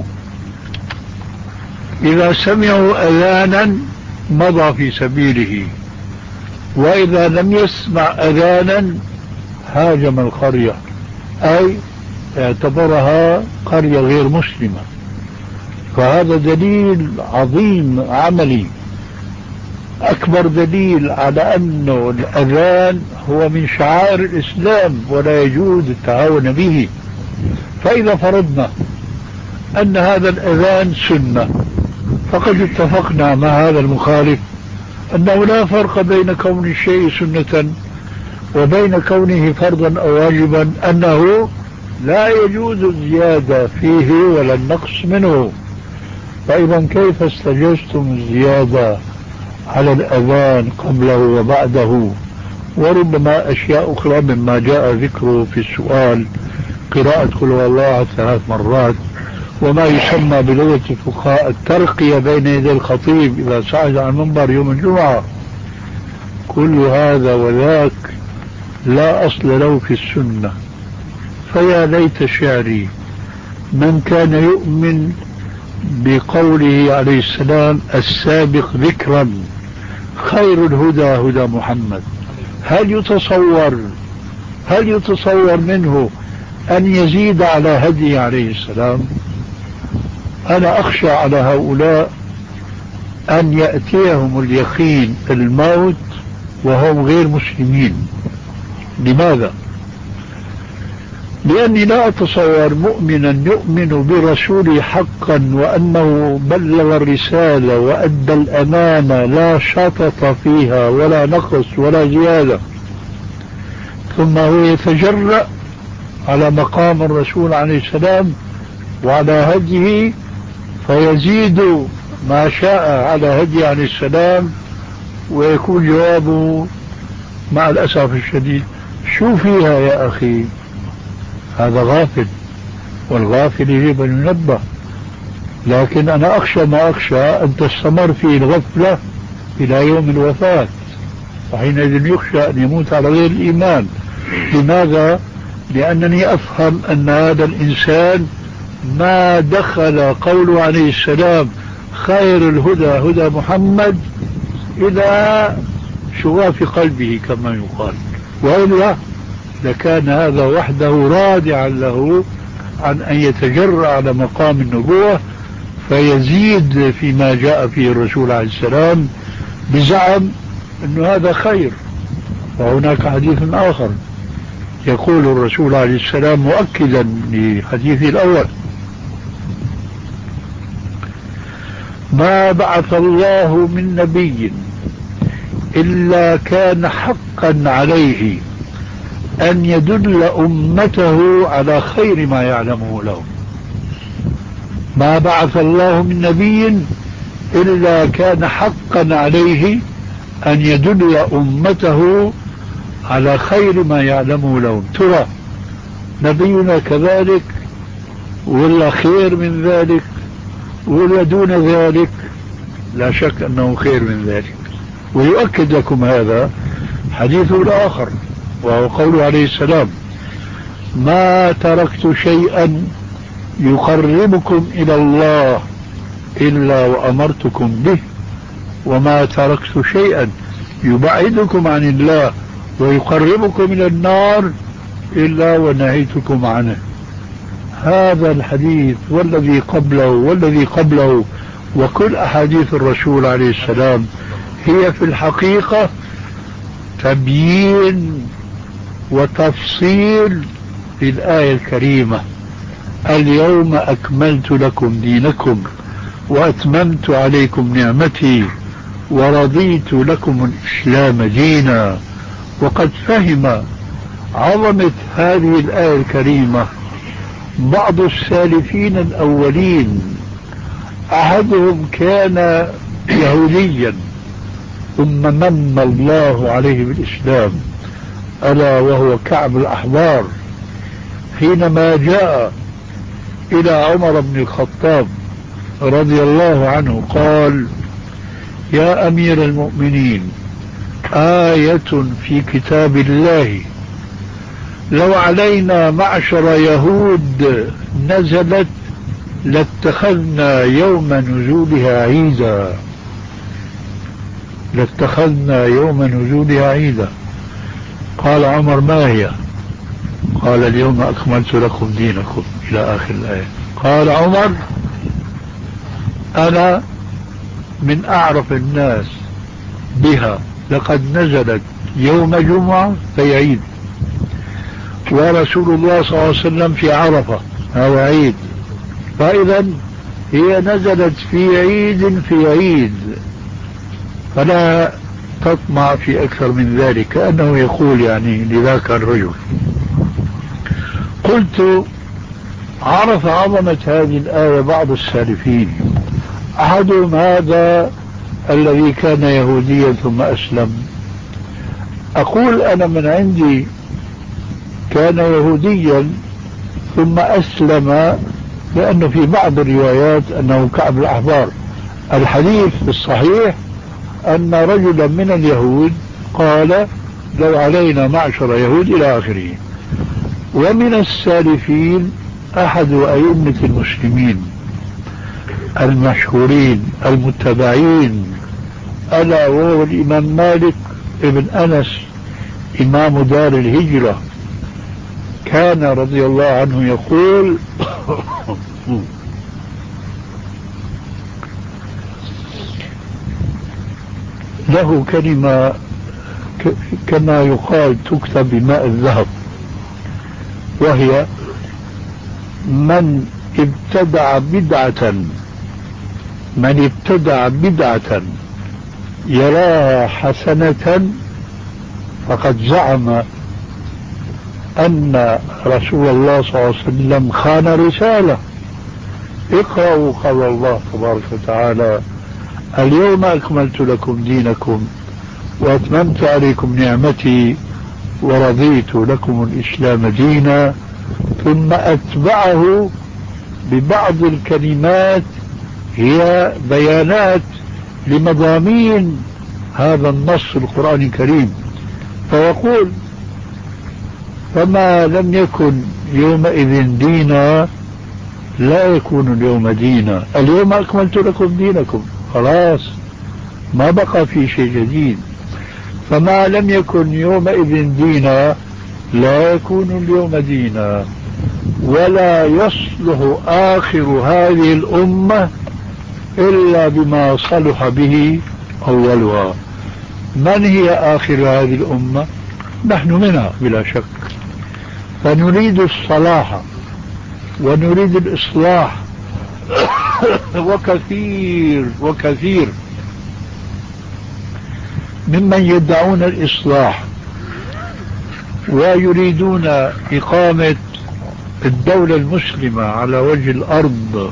C: إذا سمعوا أذانا مضى في سبيله، وإذا لم يسمع أذانا هاجم القرية، أي اعتبرها قرية غير مسلمة. فهذا دليل عظيم عملي، أكبر دليل على أنه الأذان هو من شعائر الإسلام ولا يجوز التهاون به. فإذا فرضنا أن هذا الأذان سنة، فقد اتفقنا مع هذا المخالف أنه لا فرق بين كون الشيء سنة وبين كونه فرضا أو واجبا، أنه لا يجوز الزيادة فيه ولا النقص منه. فإذا كيف استجزتم الزيادة على الأذان قبله وبعده؟ وربما أشياء أخرى مما جاء ذكره في السؤال، قراءة قل هو الله ثلاث مرات، وما يسمى بلغة الفقهاء الترقية بين يدي الخطيب إذا صعد على المنبر يوم الجمعة. كل هذا وذاك لا أصل له في السنة. فيا ليت شعري من كان يؤمن بقوله عليه السلام السابق ذكرا خير الهدى هدى محمد. هل يتصور هل يتصور منه أن يزيد على هدي عليه السلام؟ أنا أخشى على هؤلاء أن يأتيهم اليقين الموت وهم غير مسلمين. لماذا؟ لأني لا أتصور مؤمنا يؤمن برسوله حقا وأنه بلغ الرسالة وأدى الأمانة لا شطط فيها ولا نقص ولا زيادة، ثم هو يتجرأ على مقام الرسول عليه السلام وعلى هديه فيزيد ما شاء على هدي عليه السلام، ويكون جوابه مع الأسف الشديد شو فيها يا أخي؟ هذا غافل، والغافل يجب أن ينبه. لكن أنا أخشى ما أخشى أن تستمر فيه الغفلة إلى يوم الوفاة، وحينئذ يخشى أن يموت على غير الإيمان. لماذا؟ لأنني أفهم أن هذا الإنسان ما دخل قوله عليه السلام خير الهدى هدى محمد إلى شغاف قلبه كما يقال، وإلا لكان هذا وحده رادعا له عن أن يتجرأ على مقام النبوة فيزيد فيما جاء فيه الرسول عليه السلام بزعم أن هذا خير. وهناك حديث آخر يقول الرسول عليه السلام مؤكدا لحديثه الأول: ما بعث الله من نبي إلا كان حقا عليه أن يدل أمته على خير ما يعلمه لهم. ما بعث الله من نبي إلا كان حقا عليه أن يدل أمته على خير ما يعلمه لهم. ترى نبينا كذلك ولا خير من ذلك ولا دون ذلك؟ لا شك أنه خير من ذلك. ويؤكد لكم هذا حديث الآخر، وهو قوله عليه السلام: ما تركت شيئا يقربكم إلى الله إلا وأمرتكم به، وما تركت شيئا يبعدكم عن الله ويقربكم إلى النار إلا ونهيتكم عنه. هذا الحديث والذي قبله والذي قبله وكل أحاديث الرسول عليه السلام هي في الحقيقة تبيين وتفصيل في الآية الكريمة: اليوم أكملت لكم دينكم وأتممت عليكم نعمتي ورضيت لكم الإسلام دينا. وقد فهم عظمة هذه الآية الكريمة بعض السالفين الأولين. أحدهم كان يهوديا ثم من الله عليه بالإسلام، ألا وهو كعب الأحبار، حينما جاء إلى عمر بن الخطاب رضي الله عنه قال: يا أمير المؤمنين، آية في كتاب الله لو علينا معشر يهود نزلت لاتخذنا يوم نزولها عيدا، لاتخذنا يوم نزولها عيدا. قال عمر: ما هي؟ قال: اليوم أكملت لكم دينكم، إلى آخر الآية. قال عمر: أنا من أعرف الناس بها، لقد نزلت يوم جمعة في عيد، ورسول الله صلى الله عليه وسلم في عرفة، هذا عيد، فإذا هي نزلت في عيد في عيد، فلا تطمع في أكثر من ذلك. كأنه يقول يعني لذاك الرجل. قلت: عرف عظمة هذه الآية بعض السالفين، أحدهم هذا الذي كان يهوديا ثم أسلم. أقول أنا من عندي كان يهوديا ثم أسلم، لأنه في بعض الروايات أنه كعب الأحبار. الحديث الصحيح أن رجلا من اليهود قال: لو علينا معشر يهود، إلى آخره. ومن السالفين أحد أئمة المسلمين المشهورين المتبعين، ألا وهو الإمام مالك ابن أنس إمام دار الهجرة. كان رضي الله عنه يقول: له كلمة كما يقال تكتب بماء الذهب، وهي: من ابتدع بدعة من ابتدع بدعة يراها حسنة فقد زعم أن رسول الله صلى الله عليه وسلم خان رسالة. اقرأوا قول الله تبارك وتعالى: اليوم أكملت لكم دينكم وأتممت عليكم نعمتي ورضيت لكم الإسلام دينا. ثم أتبعه ببعض الكلمات هي بيانات لمضامين هذا النص القرآني الكريم، فيقول: فما لم يكن يومئذ دينا لا يكون اليوم دينا. اليوم أكملت لكم دينكم، خلاص ما بقى في شيء جديد. فما لم يكن يومئذ دينا لا يكون اليوم دينا. ولا يصلح آخر هذه الأمة إلا بما صلح به أولها. من هي آخر هذه الأمة؟ نحن منها بلا شك، فنريد الصلاح ونريد الإصلاح وكثير وكثير ممن يدعون الإصلاح ويريدون إقامة الدولة المسلمة على وجه الأرض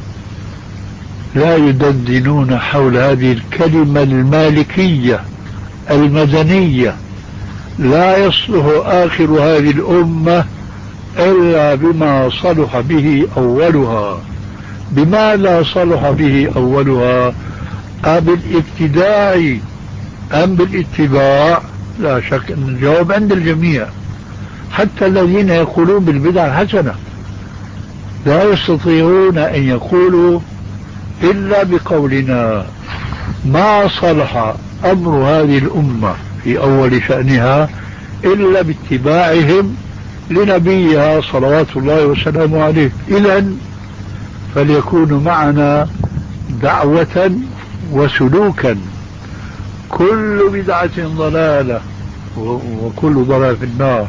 C: لا يدندنون حول هذه الكلمة المالكية المدنية: لا يصلح آخر هذه الأمة إلا بما صلح به أولها. بما لا صلح به أولها؟ بالابتداع أم بالاتباع؟ لا شك أن الجواب عند الجميع، حتى الذين يقولون بالبدع الحسنة لا يستطيعون أن يقولوا إلا بقولنا ما صلح أمر هذه الأمة في أول شأنها إلا باتباعهم لنبيها صلوات الله وسلامه عليه. إذن فليكونوا معنا دعوة وسلوكا. كل بدعة ضلالة وكل ضلال في النار.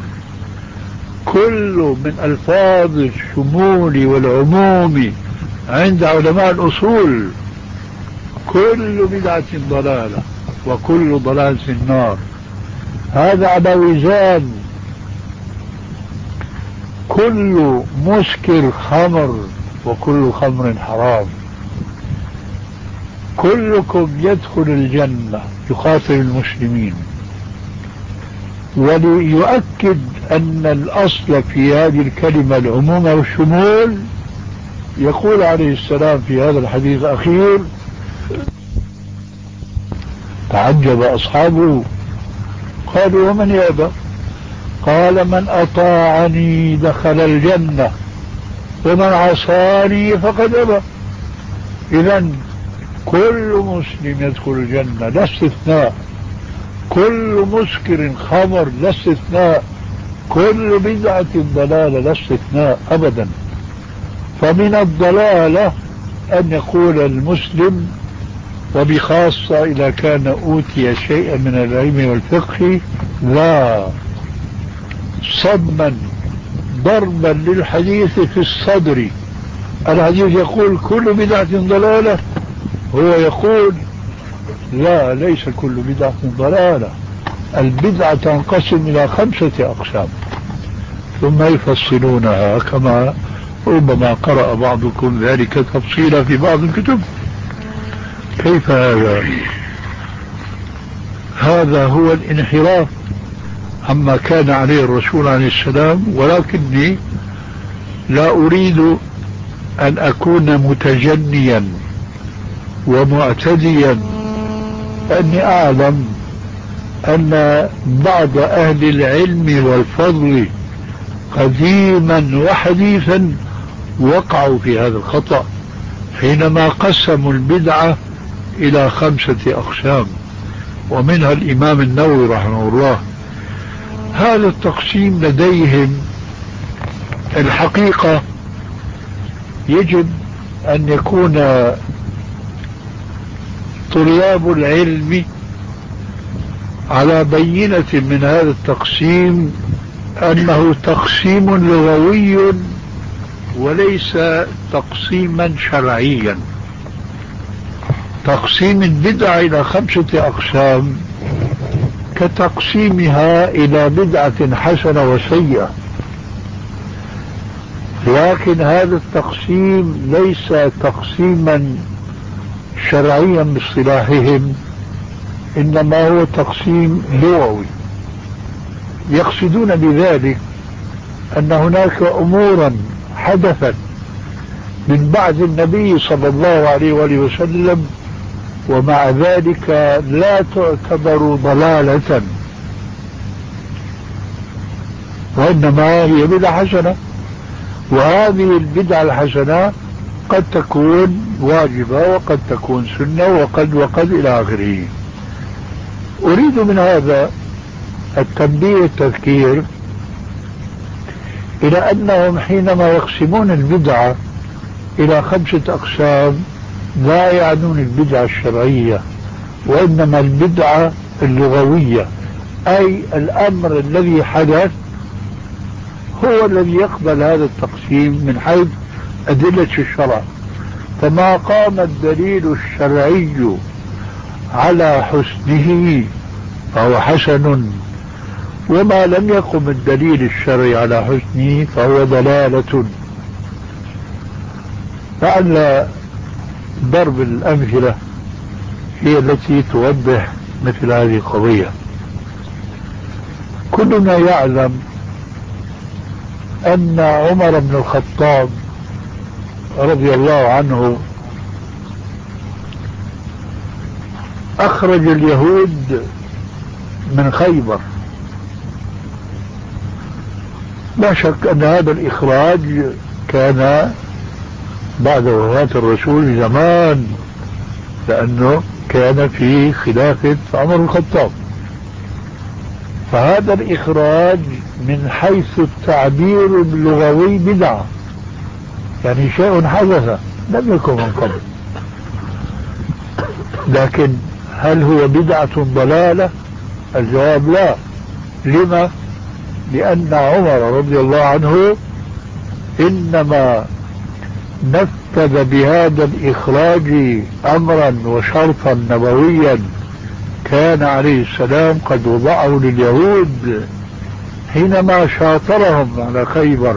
C: كل من ألفاظ الشمول والعموم عند علماء الأصول: كل بدعة ضلالة وكل ضلال في النار. هذا على وزان كل مسكر خمر وكل خمر حرام. كلكم يدخل الجنة، يخاطب المسلمين. وليؤكد أن الأصل في هذه الكلمة العموم والشمول، يقول عليه السلام في هذا الحديث الأخير: تعجب أصحابه قالوا: ومن يأبى؟ قال: من أطاعني دخل الجنة ومن عصاني فقد أبى. إذن كل مسلم يدخل الجنة لا استثناء، كل مسكر خمر لا استثناء، كل بدعة ضلالة لا استثناء أبدا. فمن الضلالة أن يقول المسلم، وبخاصة إذا كان أوتي شيئا من العلم والفقه، لا، صدما ضربا للحديث في الصدر. الحديث يقول كل بدعة ضلالة، هو يقول لا، ليس كل بدعة ضلالة، البدعة تنقسم إلى خمسة أقسام، ثم يفصلونها كما ربما قرأ بعضكم ذلك تفصيلا في بعض الكتب. كيف هذا؟ هذا هو الانحراف عما كان عليه الرسول عليه السلام. ولكني لا أريد أن أكون متجنيا ومعتديا، أني أعلم أن بعض أهل العلم والفضل قديما وحديثا وقعوا في هذا الخطأ حينما قسموا البدعة إلى خمسة أقسام، ومنها الإمام النووي رحمه الله. هذا التقسيم لديهم الحقيقة يجب أن يكون طلاب العلم على بينة من هذا التقسيم أنه تقسيم لغوي وليس تقسيما شرعيا. تقسيم البدع إلى خمسة أقسام كتقسيمها إلى بدعة حسنة وسيئة، لكن هذا التقسيم ليس تقسيما شرعيا باصطلاحهم، إنما هو تقسيم لغوي. يقصدون بذلك أن هناك أمورا حدثت من بعد النبي صلى الله عليه وآله وسلم ومع ذلك لا تعتبر ضلالة، وإنما هي بدعة حسنة، وهذه البدعة الحسنة قد تكون واجبة وقد تكون سنة وقد وقد إلى آخره. أريد من هذا التنبيه التذكير إلى أنهم حينما يقسمون البدعة إلى خمسة أقسام لا يعنون البدعة الشرعية، وإنما البدعة اللغوية، أي الأمر الذي حدث هو الذي يقبل هذا التقسيم من حيث أدلة الشرع. فما قام الدليل الشرعي على حسنه فهو حسن، وما لم يقم الدليل الشرعي على حسنه فهو ضلالة. لعل ضرب الأمثلة هي التي توضح مثل هذه القضية. كلنا يعلم أن عمر بن الخطاب رضي الله عنه أخرج اليهود من خيبر. لا شك أن هذا الإخراج كان بعد وفاة الرسول زمان، لأنه كان في خلافة عمر الخطاب. فهذا الإخراج من حيث التعبير اللغوي بدعة، يعني شيء حدث لم يكن من قبل. لكن هل هو بدعة ضلالة؟ الجواب لا. لما؟ لأن عمر رضي الله عنه إنما نفذ بهذا الإخراج أمرا وشرطا نبويا كان عليه السلام قد وضعه لليهود حينما شاطرهم على خيبر،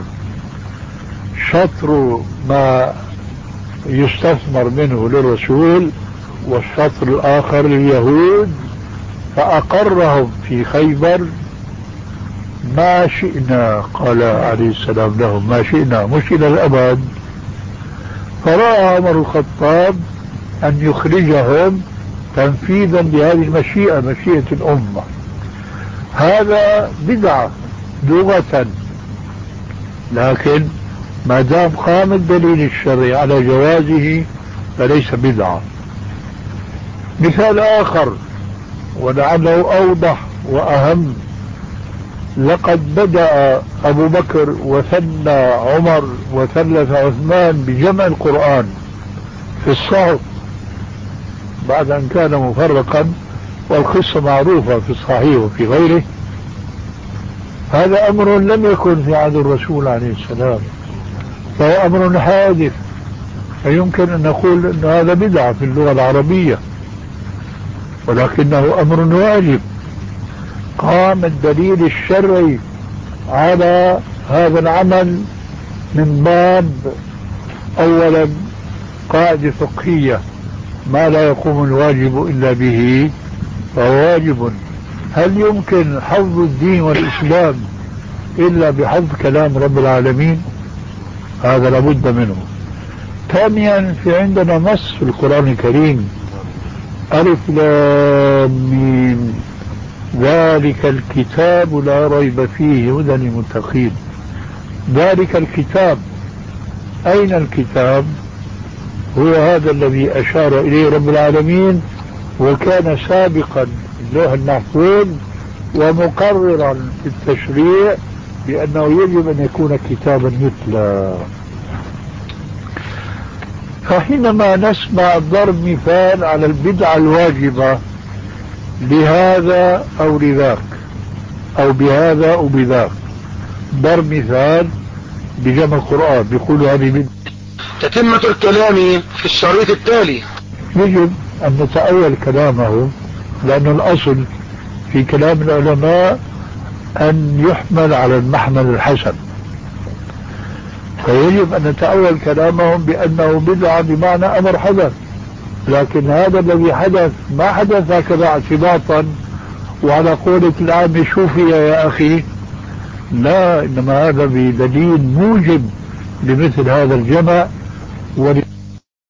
C: شطر ما يستثمر منه للرسول والشطر الآخر لليهود، فأقرهم في خيبر ما شئنا، قال عليه السلام لهم ما شئنا مش إلى الأبد. فرأى عمر الخطاب أن يخرجهم تنفيذا لهذه المشيئة، مشيئة الأمة. هذا بدعة لغة، لكن ما دام قام الدليل الشرعي على جوازه فليس بدعة. مثال آخر ولعله أوضح وأهم: لقد بدأ أبو بكر وثنى عمر وثلث عثمان بجمع القرآن في الصحف بعد أن كان مفرقا، والقصة معروفة في الصحيح وفي غيره. هذا أمر لم يكن في عهد الرسول عليه السلام، فهو أمر حادث، فيمكن أن نقول أن هذا بدعة في اللغة العربية، ولكنه أمر واجب. قام الدليل الشرعي على هذا العمل من باب أولا قاعدة فقهية: ما لا يقوم الواجب إلا به فهو واجب. هل يمكن حفظ الدين والإسلام إلا بحفظ كلام رب العالمين؟ هذا لابد منه. ثانيا، في عندنا نص في القرآن الكريم: ألف لام ميم ذلك الكتاب لا ريب فيه هدى للمتقين. ذلك الكتاب، أين الكتاب؟ هو هذا الذي أشار إليه رب العالمين، وكان سابقا اللوح المحفوظ ومقررا في التشريع بأنه يجب أن يكون كتابا يتلى. فحينما نسمع ضرب مثال على البدعة الواجبة لهذا أو لذاك أو بهذا أو بذاك، ضرب مثال بجمع القرآن بيقول هذه بدعة.
A: تتمة الكلام في الشريط التالي.
C: يجب أن نتأول كلامه، لأن الأصل في كلام العلماء أن يحمل على المحمل الحسن، فيجب أن نتأول كلامهم بأنه بدعة بمعنى أمر حدث. لكن هذا الذي حدث ما حدث هكذا اعتباطا وعلى قولة العام شوفي يا أخي، لا، إنما هذا بدليل موجب لمثل هذا الجمع.